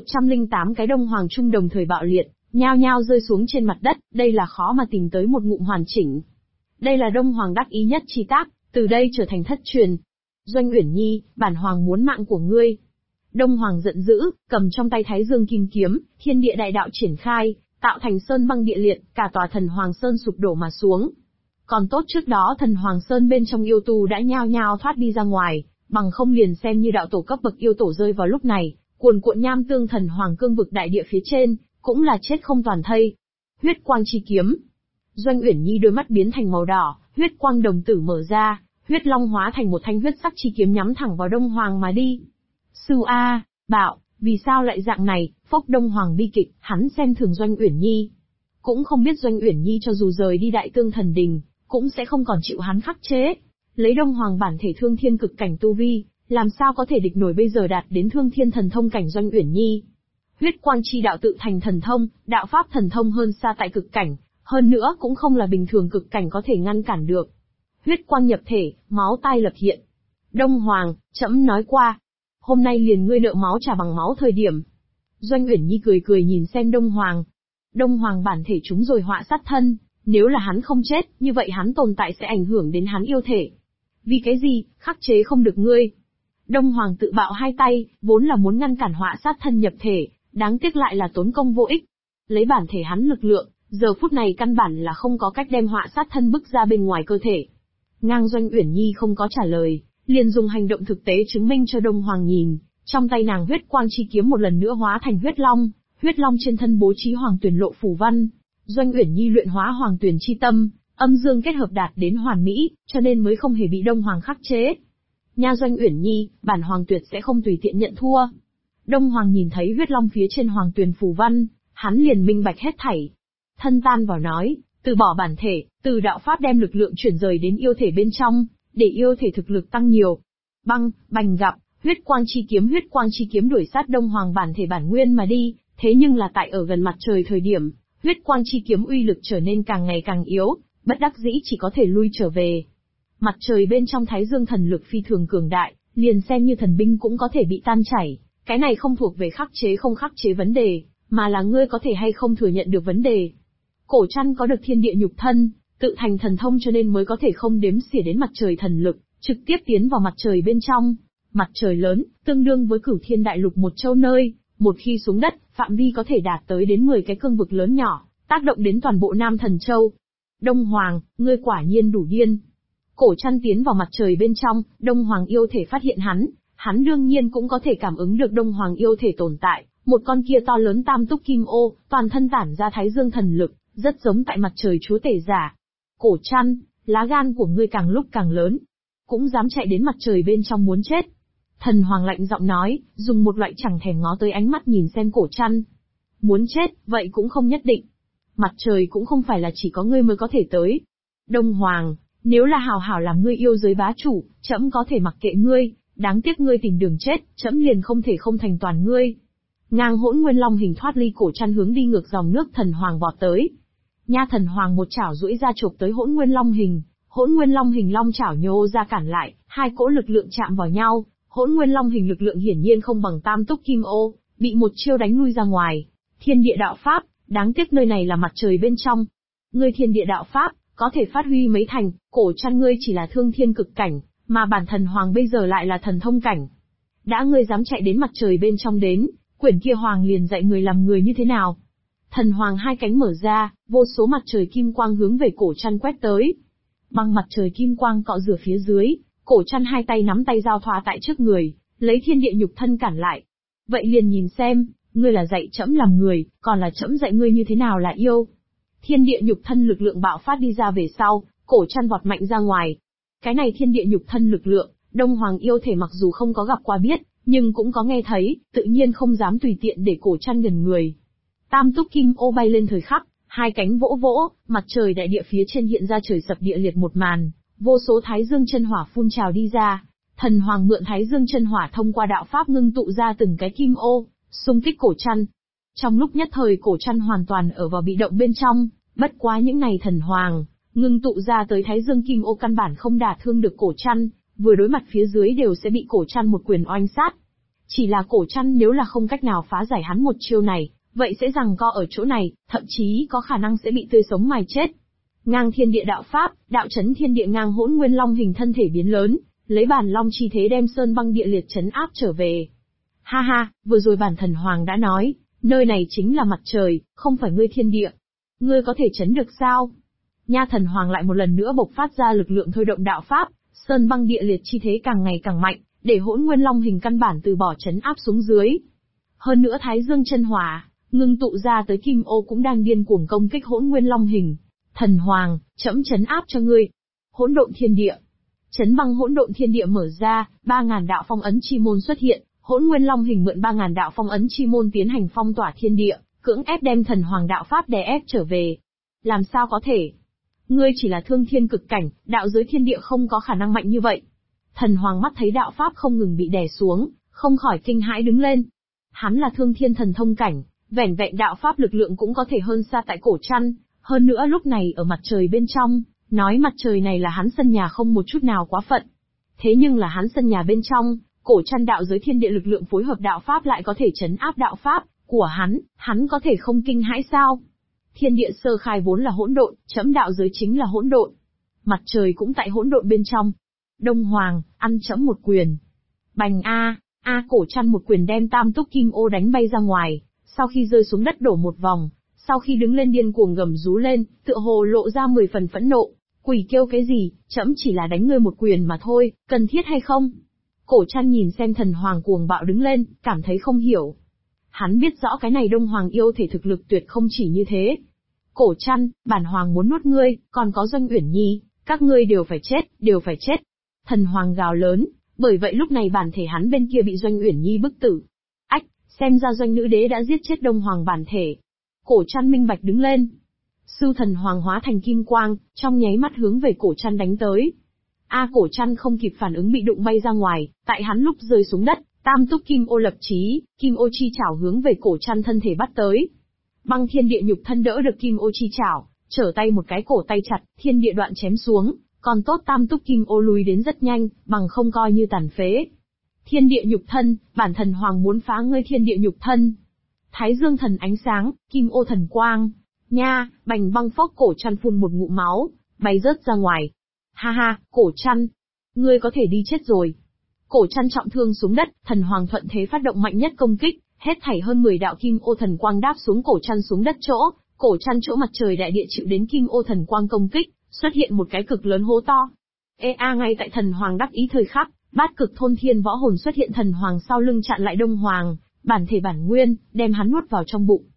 108 cái Đông Hoàng trung đồng thời bạo liệt, nhao nhao rơi xuống trên mặt đất, đây là khó mà tìm tới một ngụm hoàn chỉnh. Đây là Đông Hoàng đắc ý nhất chi tác, từ đây trở thành thất truyền. Doanh Uyển Nhi, bản hoàng muốn mạng của ngươi. Đông Hoàng giận dữ, cầm trong tay Thái Dương kim kiếm, thiên địa đại đạo triển khai, tạo thành sơn băng địa liệt, cả tòa Thần Hoàng Sơn sụp đổ mà xuống. Còn tốt trước đó Thần Hoàng Sơn bên trong yêu tù đã nhao nhao thoát đi ra ngoài, bằng không liền xem như đạo tổ cấp bậc yêu tổ rơi vào lúc này, cuồn cuộn nham tương Thần Hoàng cương vực đại địa phía trên, cũng là chết không toàn thây. Huyết quang chi kiếm. Doanh Uyển Nhi đôi mắt biến thành màu đỏ, huyết quang đồng tử mở ra, huyết long hóa thành một thanh huyết sắc chi kiếm nhắm thẳng vào Đông Hoàng mà đi. Sư A, bạo, vì sao lại dạng này? Phốc. Đông Hoàng bi kịch, hắn xem thường Doanh Uyển Nhi. Cũng không biết Doanh Uyển Nhi cho dù rời đi đại tương thần đình, cũng sẽ không còn chịu hắn khắc chế. Lấy Đông Hoàng bản thể thương thiên cực cảnh tu vi, làm sao có thể địch nổi bây giờ đạt đến thương thiên thần thông cảnh Doanh Uyển Nhi. Huyết quang chi đạo tự thành thần thông, đạo pháp thần thông hơn xa tại cực cảnh, hơn nữa cũng không là bình thường cực cảnh có thể ngăn cản được. Huyết quang nhập thể, máu tai lập hiện. Đông Hoàng, trẫm nói qua, hôm nay liền ngươi nợ máu trả bằng máu thời điểm. Doanh Uyển Nhi cười cười nhìn xem Đông Hoàng. Đông Hoàng bản thể chúng rồi họa sát thân, nếu là hắn không chết, như vậy hắn tồn tại sẽ ảnh hưởng đến hắn yêu thể. Vì cái gì, khắc chế không được ngươi. Đông Hoàng tự bạo hai tay, vốn là muốn ngăn cản họa sát thân nhập thể, đáng tiếc lại là tốn công vô ích. Lấy bản thể hắn lực lượng, giờ phút này căn bản là không có cách đem họa sát thân bức ra bên ngoài cơ thể. Ngang. Doanh Uyển Nhi không có trả lời, liền dùng hành động thực tế chứng minh cho Đông Hoàng nhìn, trong tay nàng huyết quang chi kiếm một lần nữa hóa thành huyết long trên thân bố trí hoàng tuyển lộ phù văn. Doanh Uyển Nhi luyện hóa hoàng tuyển chi tâm, âm dương kết hợp đạt đến hoàn mỹ, cho nên mới không hề bị Đông Hoàng khắc chế. Nha Doanh Uyển Nhi, bản hoàng tuyệt sẽ không tùy tiện nhận thua. Đông Hoàng nhìn thấy huyết long phía trên hoàng tuyển phù văn, hắn liền minh bạch hết thảy. Thân tan vào nói, từ bỏ bản thể, từ đạo pháp đem lực lượng chuyển rời đến yêu thể bên trong, để yêu thể thực lực tăng nhiều. Bành gặp, huyết quang chi kiếm đuổi sát Đông Hoàng bản thể bản nguyên mà đi, thế nhưng là tại ở gần mặt trời thời điểm, huyết quang chi kiếm uy lực trở nên càng ngày càng yếu, bất đắc dĩ chỉ có thể lui trở về. Mặt trời bên trong Thái Dương thần lực phi thường cường đại, liền xem như thần binh cũng có thể bị tan chảy, cái này không thuộc về khắc chế không khắc chế vấn đề, mà là ngươi có thể hay không thừa nhận được vấn đề. Cổ Trăn có được thiên địa nhục thân, tự thành thần thông cho nên mới có thể không đếm xỉa đến mặt trời thần lực, trực tiếp tiến vào mặt trời bên trong. Mặt trời lớn, tương đương với Cửu Thiên Đại Lục một châu nơi, một khi xuống đất, phạm vi có thể đạt tới đến 10 cái cương vực lớn nhỏ, tác động đến toàn bộ Nam Thần Châu. Đông Hoàng, ngươi quả nhiên đủ điên. Cổ Trăn tiến vào mặt trời bên trong, Đông Hoàng yêu thể phát hiện hắn đương nhiên cũng có thể cảm ứng được Đông Hoàng yêu thể tồn tại, một con kia to lớn tam túc kim ô, toàn thân tản ra Thái Dương thần lực, rất giống tại mặt trời chúa tể giả. Cổ Trăn, lá gan của ngươi càng lúc càng lớn, cũng dám chạy đến mặt trời bên trong muốn chết. Thần Hoàng lạnh giọng nói, dùng một loại chẳng thèm ngó tới ánh mắt nhìn xem Cổ Trăn. Muốn chết, vậy cũng không nhất định. Mặt trời cũng không phải là chỉ có ngươi mới có thể tới. Đông Hoàng, nếu là hào hảo làm ngươi yêu giới bá chủ, trẫm có thể mặc kệ ngươi, đáng tiếc ngươi tìm đường chết, trẫm liền không thể không thành toàn ngươi. Ngang. Hỗn Nguyên Long hình thoát ly Cổ Trăn hướng đi ngược dòng nước. Thần Hoàng vọt tới. Nha. Thần Hoàng một chảo duỗi ra chộp tới Hỗn Nguyên Long hình. Hỗn Nguyên Long hình long chảo nhô ra cản lại, hai cỗ lực lượng chạm vào nhau. Hỗn Nguyên Long hình lực lượng hiển nhiên không bằng tam túc kim ô, bị một chiêu đánh lui ra ngoài. Thiên địa đạo pháp, đáng tiếc nơi này là mặt trời bên trong. Ngươi thiên địa đạo pháp, có thể phát huy mấy thành, Cổ Trăn ngươi chỉ là thương thiên cực cảnh, mà bản Thần Hoàng bây giờ lại là thần thông cảnh. Đã ngươi dám chạy đến mặt trời bên trong đến, quyển kia Hoàng liền dạy người làm người như thế nào. Thần hoàng hai cánh mở ra, vô số mặt trời kim quang hướng về cổ trăn quét tới. Băng mặt trời kim quang cọ rửa phía dưới, cổ trăn hai tay nắm tay giao thoa tại trước người, lấy thiên địa nhục thân cản lại. Vậy liền nhìn xem, ngươi là dạy trẫm làm người, còn là trẫm dạy ngươi như thế nào là yêu. Thiên địa nhục thân lực lượng bạo phát đi ra về sau, cổ trăn vọt mạnh ra ngoài. Cái này thiên địa nhục thân lực lượng, Đông Hoàng yêu thể mặc dù không có gặp qua biết, nhưng cũng có nghe thấy, tự nhiên không dám tùy tiện để cổ trăn gần người. Tam túc kim ô bay lên thời khắc, hai cánh vỗ vỗ, mặt trời đại địa phía trên hiện ra trời sập địa liệt một màn, vô số thái dương chân hỏa phun trào đi ra. Thần hoàng mượn thái dương chân hỏa thông qua đạo pháp ngưng tụ ra từng cái kim ô, xung kích cổ trăn. Trong lúc nhất thời cổ trăn hoàn toàn ở vào bị động bên trong, bất quá những này thần hoàng, ngưng tụ ra tới thái dương kim ô căn bản không đả thương được cổ trăn, vừa đối mặt phía dưới đều sẽ bị cổ trăn một quyền oanh sát. Chỉ là cổ trăn nếu là không cách nào phá giải hắn một chiêu này, vậy sẽ giằng co ở chỗ này, thậm chí có khả năng sẽ bị tươi sống mài chết. Ngang thiên địa đạo pháp, đạo chấn thiên địa ngang hỗn nguyên long hình thân thể biến lớn, lấy bản long chi thế đem sơn băng địa liệt chấn áp trở về. Ha ha, vừa rồi bản thần hoàng đã nói, nơi này chính là mặt trời, không phải ngươi thiên địa. Ngươi có thể chấn được sao? Nha thần hoàng lại một lần nữa bộc phát ra lực lượng thôi động đạo pháp, sơn băng địa liệt chi thế càng ngày càng mạnh, để hỗn nguyên long hình căn bản từ bỏ chấn áp xuống dưới. Hơn nữa thái dương chân hỏa, ngưng tụ ra tới kim ô cũng đang điên cuồng công kích hỗn nguyên long hình. Thần hoàng, trẫm chấn áp cho ngươi. Hỗn độn thiên địa. Chấn băng hỗn độn thiên địa mở ra, 3000 đạo phong ấn chi môn xuất hiện, hỗn nguyên long hình mượn 3000 đạo phong ấn chi môn tiến hành phong tỏa thiên địa, cưỡng ép đem thần hoàng đạo pháp đè ép trở về. Làm sao có thể? Ngươi chỉ là thương thiên cực cảnh, đạo giới thiên địa không có khả năng mạnh như vậy. Thần hoàng mắt thấy đạo pháp không ngừng bị đè xuống, không khỏi kinh hãi đứng lên. Hắn là thương thiên thần thông cảnh, vẻn vẹn đạo pháp lực lượng cũng có thể hơn xa tại cổ trăn, hơn nữa lúc này ở mặt trời bên trong, nói mặt trời này là hắn sân nhà không một chút nào quá phận. Thế nhưng là hắn sân nhà bên trong, cổ trăn đạo giới thiên địa lực lượng phối hợp đạo pháp lại có thể chấn áp đạo pháp của hắn có thể không kinh hãi sao? Thiên địa sơ khai vốn là hỗn độn, chấm đạo giới chính là hỗn độn. Mặt trời cũng tại hỗn độn bên trong. Đông Hoàng, ăn chấm một quyền. Bành cổ trăn một quyền đem tam túc kim ô đánh bay ra ngoài, sau khi rơi xuống đất đổ một vòng, sau khi đứng lên điên cuồng gầm rú lên, tựa hồ lộ ra 10 phần phẫn nộ. Quỷ kêu cái gì, chấm chỉ là đánh ngươi một quyền mà thôi, cần thiết hay không? Cổ trăn nhìn xem thần hoàng cuồng bạo đứng lên, cảm thấy không hiểu. Hắn biết rõ cái này Đông Hoàng yêu thể thực lực tuyệt không chỉ như thế. Cổ trăn, bản hoàng muốn nuốt ngươi, còn có Doanh Uyển Nhi, các ngươi đều phải chết, đều phải chết. Thần hoàng gào lớn, bởi vậy lúc này bản thể hắn bên kia bị Doanh Uyển Nhi bức tử. Ách, xem ra Doanh nữ đế đã giết chết Đông Hoàng bản thể. Cổ trăn minh bạch đứng lên. Sư thần hoàng hóa thành kim quang, trong nháy mắt hướng về cổ trăn đánh tới. Cổ trăn không kịp phản ứng bị đụng bay ra ngoài, tại hắn lúc rơi xuống đất, tam túc kim ô lập chí, kim ô chi chảo hướng về cổ trăn thân thể bắt tới. Băng thiên địa nhục thân đỡ được kim ô chi chảo, trở tay một cái cổ tay chặt, thiên địa đoạn chém xuống, còn tốt tam túc kim ô lùi đến rất nhanh, bằng không coi như tàn phế. Thiên địa nhục thân, bản thần hoàng muốn phá ngươi thiên địa nhục thân. Thái dương thần ánh sáng, kim ô thần quang. Nha, bành băng phốc cổ trăn phun một ngụm máu, bay rớt ra ngoài. Ha ha, cổ trăn, ngươi có thể đi chết rồi. Cổ trăn trọng thương xuống đất, thần hoàng thuận thế phát động mạnh nhất công kích, hết thảy hơn 10 đạo kim ô thần quang đáp xuống cổ trăn xuống đất chỗ, cổ trăn chỗ mặt trời đại địa chịu đến kim ô thần quang công kích, xuất hiện một cái cực lớn hố to. Ngay tại thần hoàng đắc ý thời khắc, bát cực thôn thiên võ hồn xuất hiện, thần hoàng sau lưng chặn lại Đông Hoàng, bản thể bản nguyên, đem hắn nuốt vào trong bụng.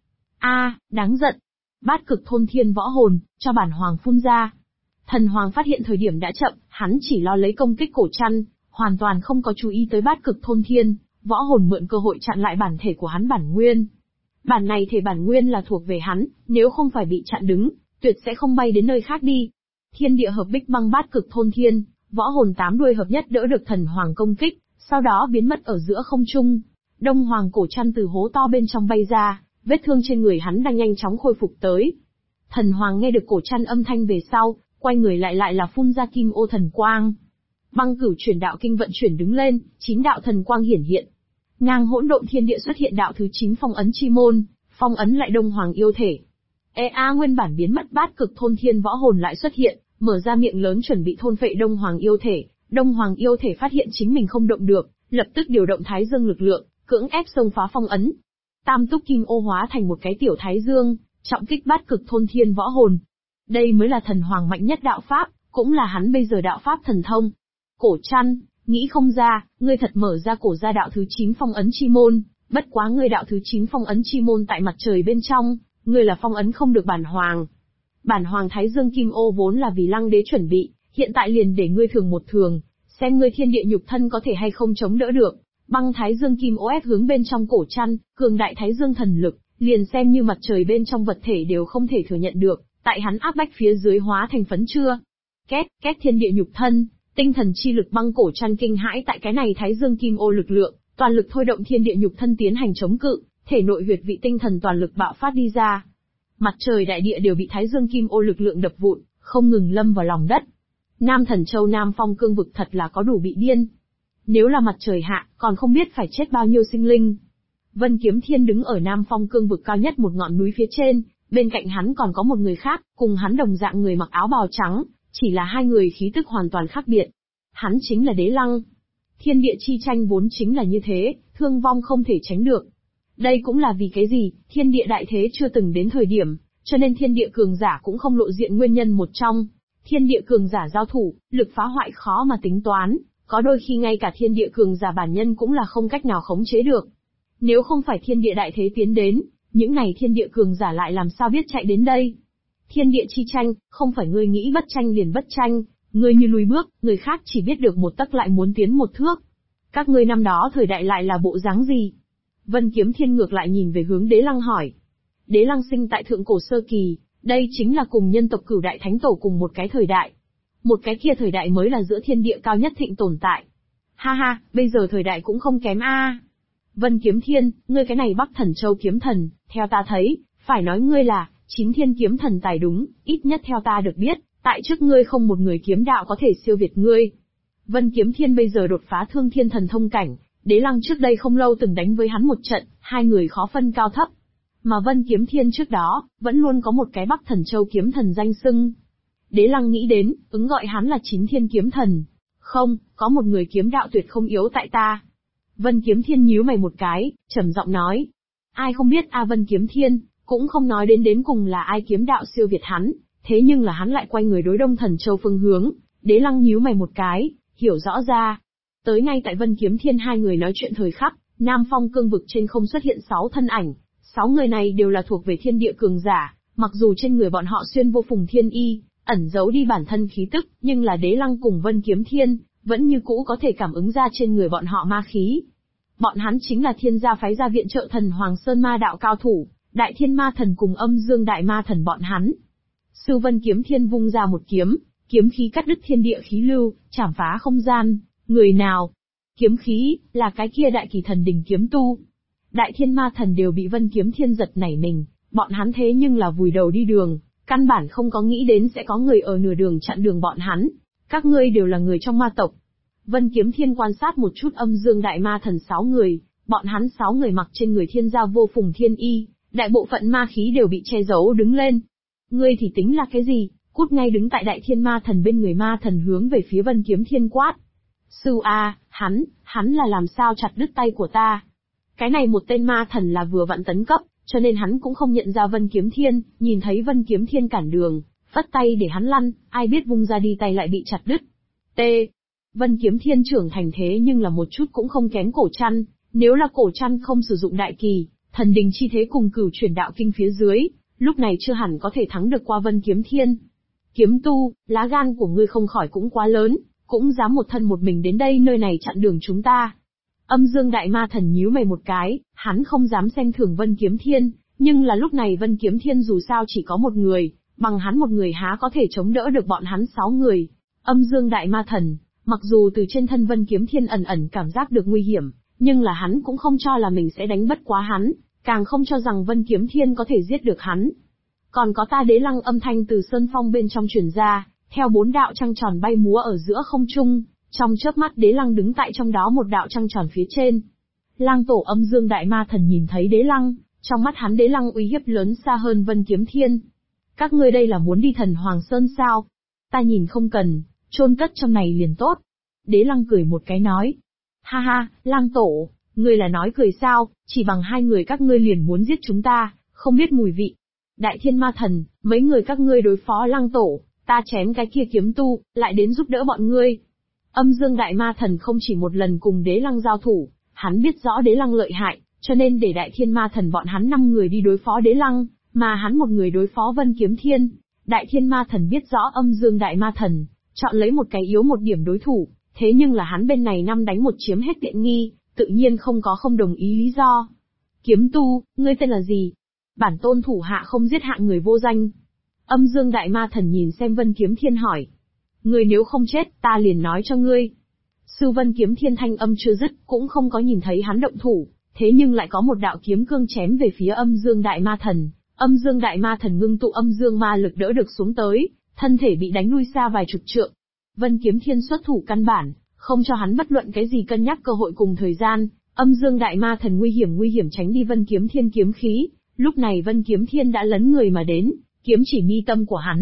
Đáng giận. Bát cực thôn thiên võ hồn, cho bản hoàng phun ra. Thần hoàng phát hiện thời điểm đã chậm, hắn chỉ lo lấy công kích cổ trăn, hoàn toàn không có chú ý tới bát cực thôn thiên, võ hồn mượn cơ hội chặn lại bản thể của hắn bản nguyên. Bản này thể bản nguyên là thuộc về hắn, nếu không phải bị chặn đứng, tuyệt sẽ không bay đến nơi khác đi. Thiên địa hợp bích băng bát cực thôn thiên, võ hồn 8 đuôi hợp nhất đỡ được thần hoàng công kích, sau đó biến mất ở giữa không trung. Đông Hoàng cổ trăn từ hố to bên trong bay ra, vết thương trên người hắn đang nhanh chóng khôi phục tới. Thần hoàng nghe được cổ trăn âm thanh về sau, quay người lại là phun ra kim ô thần quang. Băng cửu chuyển đạo kinh vận chuyển đứng lên, 9 đạo thần quang hiển hiện. Ngang hỗn độn thiên địa xuất hiện đạo thứ 9 phong ấn chi môn, phong ấn lại Đông Hoàng yêu thể. Nguyên bản biến mất bát cực thôn thiên võ hồn lại xuất hiện, mở ra miệng lớn chuẩn bị thôn phệ Đông Hoàng yêu thể. Đông Hoàng yêu thể phát hiện chính mình không động được, lập tức điều động thái dương lực lượng, cưỡng ép xông phá phong ấn. Tam túc kim ô hóa thành một cái tiểu thái dương, trọng kích bát cực thôn thiên võ hồn. Đây mới là thần hoàng mạnh nhất đạo pháp, cũng là hắn bây giờ đạo pháp thần thông. Cổ Trăn, nghĩ không ra, ngươi thật mở ra cổ gia đạo thứ 9 phong ấn chi môn, bất quá ngươi đạo thứ 9 phong ấn chi môn tại mặt trời bên trong, ngươi là phong ấn không được bản hoàng. Bản hoàng Thái Dương Kim Ô vốn là vì Lăng Đế chuẩn bị, hiện tại liền để ngươi thường một thường, xem ngươi thiên địa nhục thân có thể hay không chống đỡ được. Băng Thái Dương Kim Ô ép hướng bên trong cổ Trăn, cường đại Thái Dương thần lực, liền xem như mặt trời bên trong vật thể đều không thể thừa nhận được, tại hắn áp bách phía dưới hóa thành phấn chưa. Két, két thiên địa nhục thân, tinh thần chi lực băng cổ Trăn kinh hãi tại cái này Thái Dương Kim Ô lực lượng, toàn lực thôi động thiên địa nhục thân tiến hành chống cự, thể nội huyệt vị tinh thần toàn lực bạo phát đi ra. Mặt trời đại địa đều bị Thái Dương Kim Ô lực lượng đập vụn, không ngừng lâm vào lòng đất. Nam Thần Châu Nam Phong cương vực thật là có đủ bị điên. Nếu là mặt trời hạ, còn không biết phải chết bao nhiêu sinh linh. Vân Kiếm Thiên đứng ở Nam Phong cương vực cao nhất một ngọn núi phía trên, bên cạnh hắn còn có một người khác, cùng hắn đồng dạng người mặc áo bào trắng, chỉ là hai người khí tức hoàn toàn khác biệt. Hắn chính là Đế Lăng. Thiên địa chi tranh vốn chính là như thế, thương vong không thể tránh được. Đây cũng là vì cái gì, thiên địa đại thế chưa từng đến thời điểm, cho nên thiên địa cường giả cũng không lộ diện nguyên nhân một trong. Thiên địa cường giả giao thủ, lực phá hoại khó mà tính toán, có đôi khi ngay cả thiên địa cường giả bản nhân cũng là không cách nào khống chế được. Nếu không phải thiên địa đại thế tiến đến, những này thiên địa cường giả lại làm sao biết chạy đến đây. Thiên địa chi tranh, không phải ngươi nghĩ bất tranh liền bất tranh, ngươi như lùi bước, người khác chỉ biết được một tấc lại muốn tiến một thước. Các ngươi năm đó thời đại lại là bộ dáng gì? Vân Kiếm Thiên ngược lại nhìn về hướng Đế Lăng hỏi. Đế Lăng sinh tại thượng cổ sơ kỳ, đây chính là cùng nhân tộc Cửu Đại Thánh Tổ cùng một cái thời đại. Một cái kia thời đại mới là giữa thiên địa cao nhất thịnh tồn tại. Ha ha, bây giờ thời đại cũng không kém a. Vân Kiếm Thiên, ngươi cái này Bắc Thần Châu kiếm thần, theo ta thấy, phải nói ngươi là 9 thiên kiếm thần tài đúng, ít nhất theo ta được biết, tại trước ngươi không một người kiếm đạo có thể siêu việt ngươi. Vân Kiếm Thiên bây giờ đột phá thương thiên thần thông cảnh, Đế Lăng trước đây không lâu từng đánh với hắn một trận, hai người khó phân cao thấp. Mà Vân Kiếm Thiên trước đó, vẫn luôn có một cái Bắc Thần Châu kiếm thần danh xưng. Đế Lăng nghĩ đến, ứng gọi hắn là 9 thiên kiếm thần. Không, có một người kiếm đạo tuyệt không yếu tại ta. Vân Kiếm Thiên nhíu mày một cái, trầm giọng nói. Ai không biết Vân Kiếm Thiên, cũng không nói đến cùng là ai kiếm đạo siêu việt hắn, thế nhưng là hắn lại quay người đối Đông Thần Châu phương hướng. Đế Lăng nhíu mày một cái, hiểu rõ ra. Tới ngay tại Vân Kiếm Thiên hai người nói chuyện thời khắc, Nam Phong cương vực trên không xuất hiện 6 thân ảnh. 6 người này đều là thuộc về thiên địa cường giả, mặc dù trên người bọn họ xuyên vô phùng thiên y, ẩn giấu đi bản thân khí tức, nhưng là Đế Lăng cùng Vân Kiếm Thiên, vẫn như cũ có thể cảm ứng ra trên người bọn họ ma khí. Bọn hắn chính là thiên gia phái gia viện trợ thần Hoàng Sơn ma đạo cao thủ, Đại Thiên Ma Thần cùng Âm Dương Đại Ma Thần bọn hắn. Sư Vân Kiếm Thiên vung ra một kiếm, kiếm khí cắt đứt thiên địa khí lưu, chảm phá không gian. Người nào? Kiếm khí, là cái kia Đại Kỳ Thần đỉnh kiếm tu. Đại Thiên Ma Thần đều bị Vân Kiếm Thiên giật nảy mình, bọn hắn thế nhưng là vùi đầu đi đường, căn bản không có nghĩ đến sẽ có người ở nửa đường chặn đường bọn hắn. Các ngươi đều là người trong ma tộc. Vân Kiếm Thiên quan sát một chút Âm Dương Đại Ma Thần 6 người, bọn hắn 6 người mặc trên người thiên gia vô phùng thiên y, đại bộ phận ma khí đều bị che giấu đứng lên. Ngươi thì tính là cái gì, cút ngay đứng tại Đại Thiên Ma Thần bên người ma thần hướng về phía Vân Kiếm Thiên quát. Sư hắn là làm sao chặt đứt tay của ta? Cái này một tên ma thần là vừa vặn tấn cấp, cho nên hắn cũng không nhận ra Vân Kiếm Thiên, nhìn thấy Vân Kiếm Thiên cản đường, phất tay để hắn lăn, ai biết vung ra đi tay lại bị chặt đứt. T. Vân Kiếm Thiên trưởng thành thế nhưng là một chút cũng không kém Cổ Trăn, nếu là Cổ Trăn không sử dụng đại kỳ, thần đình chi thế cùng Cửu Chuyển đạo kinh phía dưới, lúc này chưa hẳn có thể thắng được qua Vân Kiếm Thiên. Kiếm tu, lá gan của ngươi không khỏi cũng quá lớn, cũng dám một thân một mình đến đây nơi này chặn đường chúng ta. Âm Dương Đại Ma Thần nhíu mày một cái, hắn không dám xem thường Vân Kiếm Thiên, nhưng là lúc này Vân Kiếm Thiên dù sao chỉ có một người, bằng hắn một người há có thể chống đỡ được bọn hắn 6 người. Âm Dương Đại Ma Thần, mặc dù từ trên thân Vân Kiếm Thiên ẩn ẩn cảm giác được nguy hiểm, nhưng là hắn cũng không cho là mình sẽ đánh bất quá hắn, càng không cho rằng Vân Kiếm Thiên có thể giết được hắn. Còn có ta Đế Lăng âm thanh từ sơn phong bên trong truyền ra, theo 4 đạo trăng tròn bay múa ở giữa không trung, trong chớp mắt Đế Lăng đứng tại trong đó một đạo trăng tròn phía trên. Lang tổ Âm Dương Đại Ma Thần nhìn thấy Đế Lăng, trong mắt hắn Đế Lăng uy hiếp lớn xa hơn Vân Kiếm Thiên. Các ngươi đây là muốn đi Thần Hoàng Sơn sao? Ta nhìn không cần, chôn cất trong này liền tốt. Đế Lăng cười một cái nói. Ha ha, Lang tổ, ngươi là nói cười sao, chỉ bằng 2 người các ngươi liền muốn giết chúng ta, không biết mùi vị. Đại thiên ma thần, mấy người các ngươi đối phó Lăng Tổ, ta chém cái kia kiếm tu, lại đến giúp đỡ bọn ngươi. Âm Dương Đại Ma Thần không chỉ một lần cùng Đế Lăng giao thủ, hắn biết rõ Đế Lăng lợi hại, cho nên để Đại Thiên Ma Thần bọn hắn 5 người đi đối phó Đế Lăng, mà hắn một người đối phó Vân Kiếm Thiên. Đại Thiên Ma Thần biết rõ Âm Dương Đại Ma Thần, chọn lấy một cái yếu một điểm đối thủ, thế nhưng là hắn bên này 5 đánh 1 chiếm hết tiện nghi, tự nhiên không có không đồng ý lý do. Kiếm tu, ngươi tên là gì? Bản tôn thủ hạ không giết hạng người vô danh. Âm Dương Đại Ma Thần nhìn xem Vân Kiếm Thiên hỏi. Ngươi nếu không chết, ta liền nói cho ngươi. Sư Vân Kiếm Thiên thanh âm chưa dứt, cũng không có nhìn thấy hắn động thủ, thế nhưng lại có một đạo kiếm cương chém về phía Âm Dương Đại Ma Thần. Âm Dương Đại Ma Thần ngưng tụ âm dương ma lực đỡ được xuống tới, thân thể bị đánh lui xa vài chục trượng. Vân Kiếm Thiên xuất thủ căn bản, không cho hắn bất luận cái gì cân nhắc cơ hội cùng thời gian. Âm Dương Đại Ma Thần nguy hiểm tránh đi Vân Kiếm Thiên kiếm khí. Lúc này Vân Kiếm Thiên đã lấn người mà đến, kiếm chỉ mi tâm của hắn.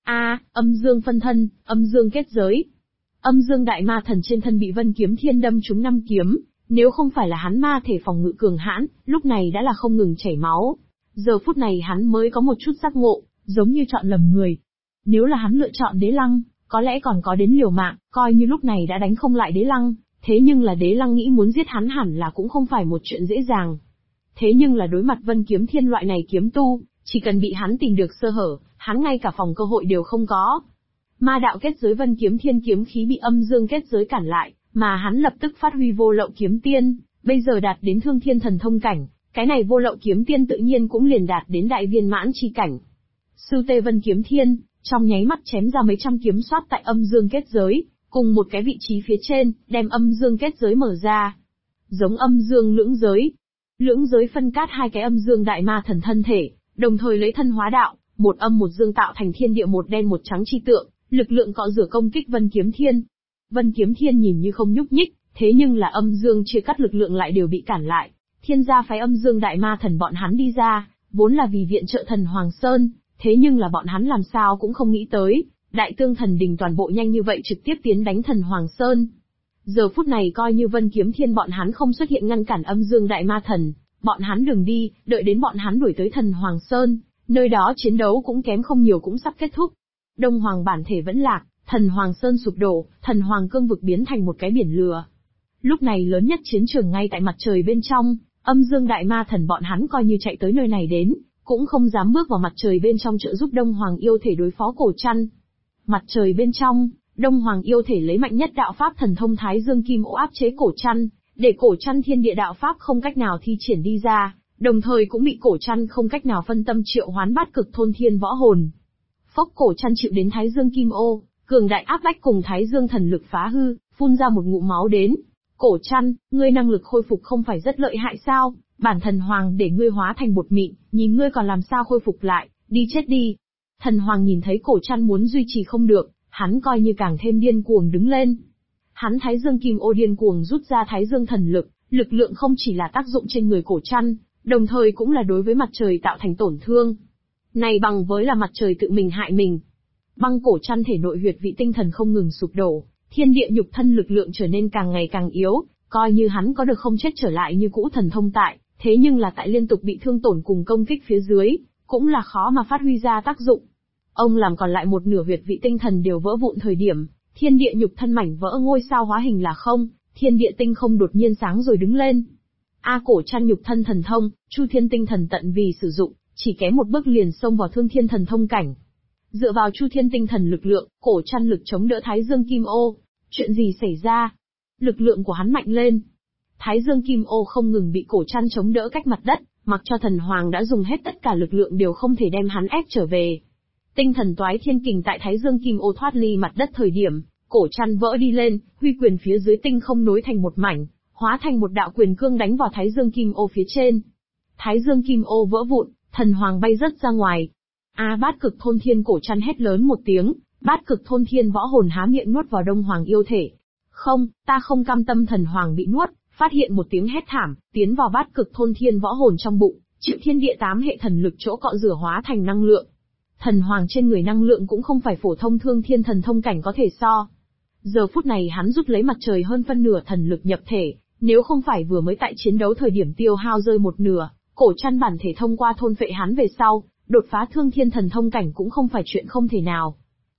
Âm dương phân thân, âm dương kết giới. Âm Dương Đại Ma Thần trên thân bị Vân Kiếm Thiên đâm trúng 5 kiếm, nếu không phải là hắn ma thể phòng ngự cường hãn, lúc này đã là không ngừng chảy máu. Giờ phút này hắn mới có một chút giác ngộ, giống như chọn lầm người. Nếu là hắn lựa chọn Đế Lăng, có lẽ còn có đến liều mạng, coi như lúc này đã đánh không lại Đế Lăng, thế nhưng là Đế Lăng nghĩ muốn giết hắn hẳn là cũng không phải một chuyện dễ dàng. Thế nhưng là đối mặt Vân Kiếm Thiên loại này kiếm tu, chỉ cần bị hắn tìm được sơ hở, hắn ngay cả phòng cơ hội đều không có. Ma đạo kết giới Vân Kiếm Thiên kiếm khí bị âm dương kết giới cản lại, mà hắn lập tức phát huy vô lậu kiếm tiên, bây giờ đạt đến thương thiên thần thông cảnh, cái này vô lậu kiếm tiên tự nhiên cũng liền đạt đến đại viên mãn chi cảnh. Sư Tê Vân Kiếm Thiên, trong nháy mắt chém ra mấy trăm kiếm xoát tại âm dương kết giới, cùng một cái vị trí phía trên, đem âm dương kết giới mở ra. Giống âm dương lưỡng giới. Lưỡng giới phân cát hai cái âm dương đại ma thần thân thể, đồng thời lấy thân hóa đạo, một âm một dương tạo thành thiên địa một đen một trắng chi tượng, lực lượng cọ rửa công kích Vân Kiếm Thiên. Vân Kiếm Thiên nhìn như không nhúc nhích, thế nhưng là âm dương chia cắt lực lượng lại đều bị cản lại. Thiên gia phái âm dương đại ma thần bọn hắn đi ra, vốn là vì viện trợ thần Hoàng Sơn, thế nhưng là bọn hắn làm sao cũng không nghĩ tới, đại tương thần đình toàn bộ nhanh như vậy trực tiếp tiến đánh thần Hoàng Sơn. Giờ phút này coi như Vân Kiếm Thiên bọn hắn không xuất hiện ngăn cản âm dương đại ma thần, bọn hắn đừng đi, đợi đến bọn hắn đuổi tới thần Hoàng Sơn, nơi đó chiến đấu cũng kém không nhiều cũng sắp kết thúc. Đông Hoàng bản thể vẫn lạc, thần Hoàng Sơn sụp đổ, thần Hoàng cương vực biến thành một cái biển lửa. Lúc này lớn nhất chiến trường ngay tại mặt trời bên trong, âm dương đại ma thần bọn hắn coi như chạy tới nơi này đến, cũng không dám bước vào mặt trời bên trong trợ giúp Đông Hoàng yêu thể đối phó Cổ Trăn. Mặt trời bên trong, Đông Hoàng yêu thể lấy mạnh nhất đạo pháp thần thông Thái Dương Kim Ô áp chế Cổ Trăn, để Cổ Trăn thiên địa đạo pháp không cách nào thi triển đi ra, đồng thời cũng bị Cổ Trăn không cách nào phân tâm triệu hoán bát cực thôn thiên võ hồn. Phốc Cổ Trăn chịu đến Thái Dương Kim Ô, cường đại áp bách cùng Thái Dương thần lực phá hư, phun ra một ngụm máu đến. Cổ Trăn, ngươi năng lực khôi phục không phải rất lợi hại sao? Bản thần Hoàng để ngươi hóa thành bột mịn, nhìn ngươi còn làm sao khôi phục lại, đi chết đi. Thần Hoàng nhìn thấy Cổ Trăn muốn duy trì không được, hắn coi như càng thêm điên cuồng đứng lên. Hắn Thái Dương Kim Ô điên cuồng rút ra Thái Dương thần lực, lực lượng không chỉ là tác dụng trên người Cổ Trăn, đồng thời cũng là đối với mặt trời tạo thành tổn thương. Này bằng với là mặt trời tự mình hại mình. Băng Cổ Trăn thể nội huyệt vị tinh thần không ngừng sụp đổ, thiên địa nhục thân lực lượng trở nên càng ngày càng yếu, coi như hắn có được không chết trở lại như cũ thần thông tại, thế nhưng là tại liên tục bị thương tổn cùng công kích phía dưới, cũng là khó mà phát huy ra tác dụng. Ông làm còn lại một nửa huyệt vị tinh thần đều vỡ vụn thời điểm, thiên địa nhục thân mảnh vỡ ngôi sao hóa hình là không, thiên địa tinh không đột nhiên sáng rồi đứng lên. Cổ Trăn nhục thân thần thông, Chu Thiên tinh thần tận vì sử dụng, chỉ kém một bước liền xông vào Thương Thiên thần thông cảnh. Dựa vào Chu Thiên tinh thần lực lượng, Cổ Trăn lực chống đỡ Thái Dương Kim Ô. Chuyện gì xảy ra? Lực lượng của hắn mạnh lên. Thái Dương Kim Ô không ngừng bị Cổ Trăn chống đỡ cách mặt đất, mặc cho thần Hoàng đã dùng hết tất cả lực lượng đều không thể đem hắn ép trở về. Tinh thần toái thiên kình tại Thái Dương Kim Ô thoát ly mặt đất thời điểm, Cổ Trăn vỡ đi lên, huy quyền phía dưới tinh không nối thành một mảnh, hóa thành một đạo quyền cương đánh vào Thái Dương Kim Ô phía trên. Thái Dương Kim Ô vỡ vụn, thần Hoàng bay rất ra ngoài. Bát cực thôn thiên, Cổ Trăn hét lớn một tiếng, bát cực thôn thiên võ hồn há miệng nuốt vào Đông Hoàng yêu thể. Không, ta không cam tâm. Thần Hoàng bị nuốt, phát hiện một tiếng hét thảm, tiến vào bát cực thôn thiên võ hồn trong bụng, chịu thiên địa 8 hệ thần lực chỗ cọ rửa hóa thành năng lượng. Thần Hoàng trên người năng lượng cũng không phải phổ thông Thương Thiên thần thông cảnh có thể so. Giờ phút này hắn rút lấy mặt trời hơn phân nửa thần lực nhập thể, nếu không phải vừa mới tại chiến đấu thời điểm tiêu hao rơi một nửa, Cổ Trăn bản thể thông qua thôn phệ hắn về sau, đột phá thương thiên thần thông cảnh cũng không phải chuyện không thể nào.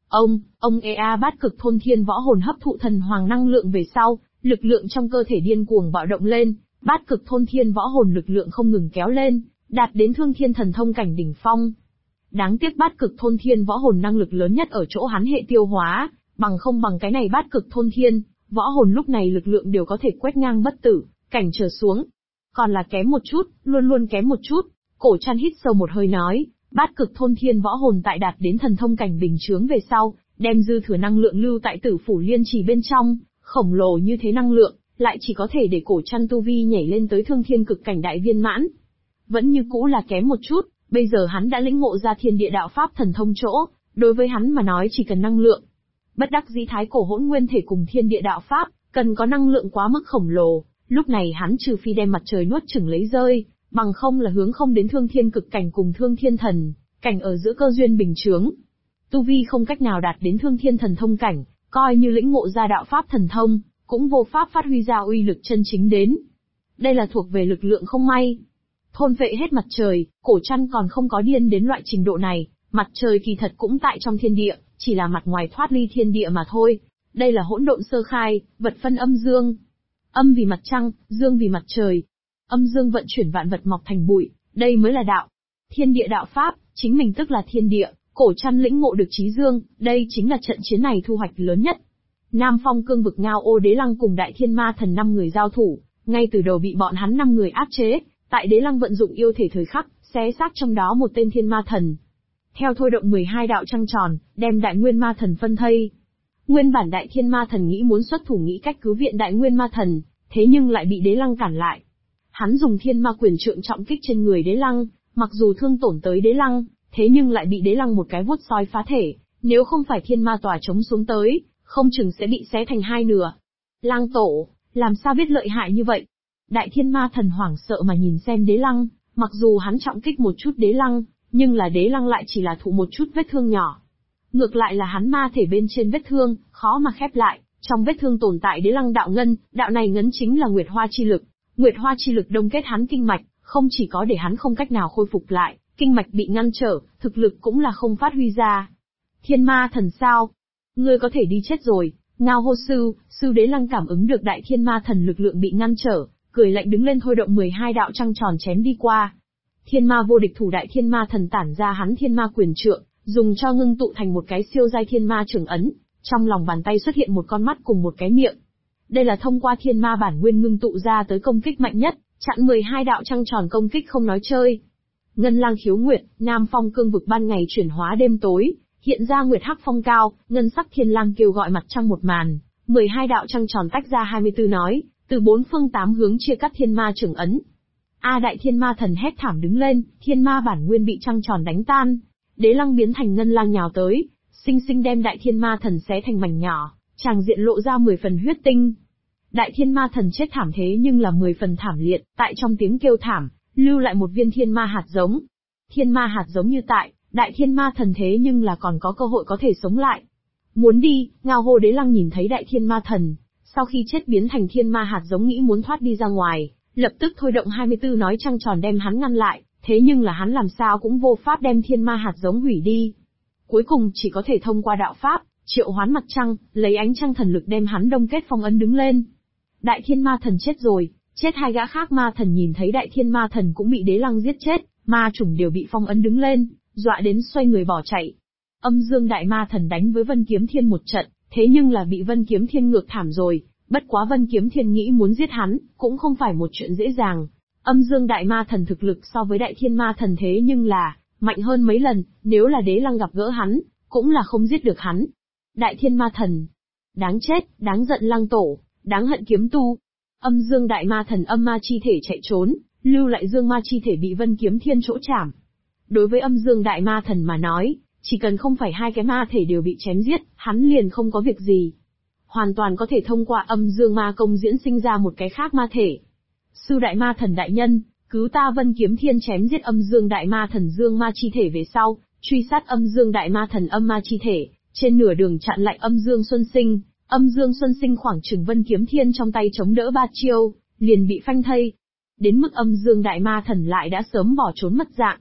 Ông EA bát cực thôn thiên võ hồn hấp thụ thần hoàng năng lượng về sau, lực lượng trong cơ thể điên cuồng bạo động lên, bát cực thôn thiên võ hồn lực lượng không ngừng kéo lên, đạt đến thương thiên thần thông cảnh đỉnh phong. Đáng tiếc bát cực thôn thiên võ hồn năng lực lớn nhất ở chỗ hắn hệ tiêu hóa, bằng không bằng cái này bát cực thôn thiên, võ hồn lúc này lực lượng đều có thể quét ngang bất tử, cảnh trở xuống. Còn là kém một chút, luôn luôn kém một chút. Cổ Trăn hít sâu một hơi nói, bát cực thôn thiên võ hồn tại đạt đến thần thông cảnh bình chướng về sau, đem dư thừa năng lượng lưu tại tử phủ liên trì bên trong, khổng lồ như thế năng lượng, lại chỉ có thể để Cổ Trăn tu vi nhảy lên tới thương thiên cực cảnh đại viên mãn. Vẫn như cũ là kém một chút, bây giờ hắn đã lĩnh ngộ ra thiên địa đạo pháp thần thông chỗ, đối với hắn mà nói chỉ cần năng lượng. Bất đắc dĩ thái cổ hỗn nguyên thể cùng thiên địa đạo pháp, cần có năng lượng quá mức khổng lồ, lúc này hắn trừ phi đem mặt trời nuốt chửng lấy rơi, bằng không là hướng không đến thương thiên cực cảnh cùng thương thiên thần cảnh ở giữa cơ duyên bình chướng. Tu vi không cách nào đạt đến thương thiên thần thông cảnh, coi như lĩnh ngộ ra đạo pháp thần thông, cũng vô pháp phát huy ra uy lực chân chính đến. Đây là thuộc về lực lượng không may. Thôn vệ hết mặt trời, Cổ Trăn còn không có điên đến loại trình độ này, mặt trời kỳ thật cũng tại trong thiên địa, chỉ là mặt ngoài thoát ly thiên địa mà thôi. Đây là hỗn độn sơ khai, vật phân âm dương. Âm vì mặt trăng, dương vì mặt trời. Âm dương vận chuyển vạn vật mọc thành bụi, đây mới là đạo. Thiên địa đạo pháp, chính mình tức là thiên địa, Cổ Trăn lĩnh ngộ được chí dương, đây chính là trận chiến này thu hoạch lớn nhất. Nam Phong cương vực Ngao Ô Đế Lăng cùng Đại Thiên Ma Thần 5 người giao thủ, ngay từ đầu bị bọn hắn 5 người áp chế, tại Đế Lăng vận dụng yêu thể thời khắc, xé xác trong đó một tên Thiên Ma Thần. Theo thôi động 12 đạo trăng tròn, đem Đại Nguyên Ma Thần phân thây. Nguyên bản Đại Thiên Ma Thần nghĩ muốn xuất thủ nghĩ cách cứu viện Đại Nguyên Ma Thần, thế nhưng lại bị Đế Lăng cản lại. Hắn dùng Thiên Ma Quyền trượng trọng kích trên người Đế Lăng, mặc dù thương tổn tới Đế Lăng, thế nhưng lại bị Đế Lăng một cái vuốt soi phá thể, nếu không phải Thiên Ma tòa chống xuống tới, không chừng sẽ bị xé thành hai nửa. Lang tổ, làm sao biết lợi hại như vậy? Đại Thiên Ma Thần hoảng sợ mà nhìn xem Đế Lăng, mặc dù hắn trọng kích một chút Đế Lăng, nhưng là Đế Lăng lại chỉ là thụ một chút vết thương nhỏ. Ngược lại là hắn ma thể bên trên vết thương, khó mà khép lại, trong vết thương tồn tại Đế Lăng đạo ngân, đạo này ngấn chính là Nguyệt Hoa chi lực. Nguyệt Hoa chi lực đông kết hắn kinh mạch, không chỉ có để hắn không cách nào khôi phục lại, kinh mạch bị ngăn trở, thực lực cũng là không phát huy ra. Thiên Ma Thần sao? Ngươi có thể đi chết rồi. Ngao hô sư Đế Lăng cảm ứng được Đại Thiên Ma Thần lực lượng bị ngăn trở, cười lạnh đứng lên thôi động 12 đạo trăng tròn chém đi qua. Thiên Ma vô địch thủ Đại Thiên Ma Thần tản ra hắn Thiên Ma quyền trượng, dùng cho ngưng tụ thành một cái siêu giai Thiên Ma trưởng ấn, trong lòng bàn tay xuất hiện một con mắt cùng một cái miệng. Đây là thông qua Thiên Ma bản nguyên ngưng tụ ra tới công kích mạnh nhất, chặn 12 đạo trăng tròn công kích không nói chơi. Ngân Lang khiếu nguyệt, Nam Phong cương vực ban ngày chuyển hóa đêm tối, hiện ra nguyệt hắc phong cao, ngân sắc thiên lang kêu gọi mặt trăng một màn, 12 đạo trăng tròn tách ra 24 nói, từ bốn phương tám hướng chia cắt Thiên Ma trưởng ấn. Đại Thiên Ma Thần hét thảm đứng lên, Thiên Ma bản nguyên bị trăng tròn đánh tan, Đế Lăng biến thành ngân lang nhào tới, sinh sinh đem Đại Thiên Ma Thần xé thành mảnh nhỏ, tràng diện lộ ra 10 phần huyết tinh. Đại Thiên Ma Thần chết thảm thế nhưng là 10 phần thảm liệt, tại trong tiếng kêu thảm, lưu lại một viên Thiên Ma hạt giống. Thiên Ma hạt giống như tại, Đại Thiên Ma Thần thế nhưng là còn có cơ hội có thể sống lại. Muốn đi, Ngao hô Đế Lăng nhìn thấy Đại Thiên Ma Thần, sau khi chết biến thành Thiên Ma hạt giống nghĩ muốn thoát đi ra ngoài, lập tức thôi động 24 nói trăng tròn đem hắn ngăn lại, thế nhưng là hắn làm sao cũng vô pháp đem Thiên Ma hạt giống hủy đi. Cuối cùng chỉ có thể thông qua đạo pháp, triệu hoán mặt trăng, lấy ánh trăng thần lực đem hắn đông kết phong ấn đứng lên. Đại Thiên Ma Thần chết rồi, chết hai gã khác ma thần nhìn thấy Đại Thiên Ma Thần cũng bị Đế Lăng giết chết, ma chủng đều bị phong ấn đứng lên, dọa đến xoay người bỏ chạy. Âm Dương Đại Ma Thần đánh với Vân Kiếm Thiên một trận, thế nhưng là bị Vân Kiếm Thiên ngược thảm rồi, bất quá Vân Kiếm Thiên nghĩ muốn giết hắn, cũng không phải một chuyện dễ dàng. Âm Dương Đại Ma Thần thực lực so với Đại Thiên Ma Thần thế nhưng là mạnh hơn mấy lần, nếu là Đế Lăng gặp gỡ hắn, cũng là không giết được hắn. Đại Thiên Ma Thần, đáng chết, đáng giận Lăng tổ, đáng hận kiếm tu. Âm Dương Đại Ma Thần âm ma chi thể chạy trốn, lưu lại dương ma chi thể bị Vân Kiếm Thiên chỗ chảm. Đối với Âm Dương Đại Ma Thần mà nói, chỉ cần không phải hai cái ma thể đều bị chém giết, hắn liền không có việc gì. Hoàn toàn có thể thông qua Âm Dương Ma công diễn sinh ra một cái khác ma thể. Sư Đại Ma Thần đại nhân, cứu ta. Vân Kiếm Thiên chém giết Âm Dương Đại Ma Thần dương ma chi thể về sau, truy sát Âm Dương Đại Ma Thần âm ma chi thể, trên nửa đường chặn lại Âm Dương Xuân Sinh. Âm Dương Xuân Sinh khoảng chừng Vân Kiếm Thiên trong tay chống đỡ 3 chiêu, liền bị phanh thây. Đến mức Âm Dương Đại Ma Thần lại đã sớm bỏ trốn mất dạng.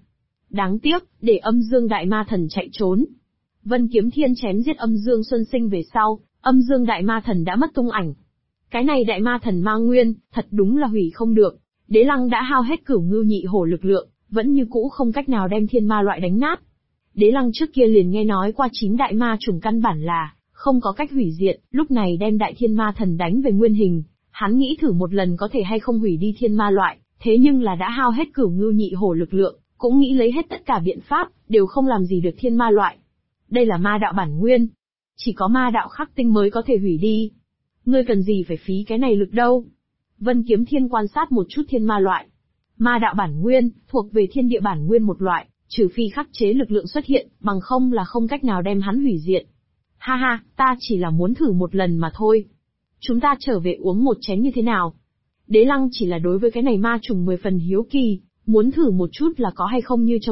Đáng tiếc, để âm dương đại ma thần chạy trốn. Vân Kiếm Thiên chém giết âm dương Xuân Sinh về sau, âm dương đại ma thần đã mất tung ảnh. Cái này đại ma thần ma nguyên, thật đúng là hủy không được. Đế Lăng đã hao hết Cửu Ngưu Nhị Hổ lực lượng, vẫn như cũ không cách nào đem thiên ma loại đánh nát. Đế Lăng trước kia liền nghe nói qua 9 đại ma chủng căn bản là không có cách hủy diệt, lúc này đem đại thiên ma thần đánh về nguyên hình, hắn nghĩ thử một lần có thể hay không hủy đi thiên ma loại, thế nhưng là đã hao hết Cửu Ngưu Nhị Hổ lực lượng, cũng nghĩ lấy hết tất cả biện pháp, đều không làm gì được thiên ma loại. Đây là ma đạo bản nguyên, chỉ có ma đạo khắc tinh mới có thể hủy đi. Ngươi cần gì phải phí cái này lực đâu? Vân Kiếm Thiên quan sát một chút thiên ma loại. Ma đạo bản nguyên, thuộc về thiên địa bản nguyên một loại, trừ phi khắc chế lực lượng xuất hiện, bằng không là không cách nào đem hắn hủy diệt. Ha ha, ta chỉ là muốn thử một lần mà thôi. Chúng ta trở về uống một chén như thế nào? Đế Lăng chỉ là đối với cái này ma trùng 10 phần hiếu kỳ, muốn thử một chút là có hay không như trong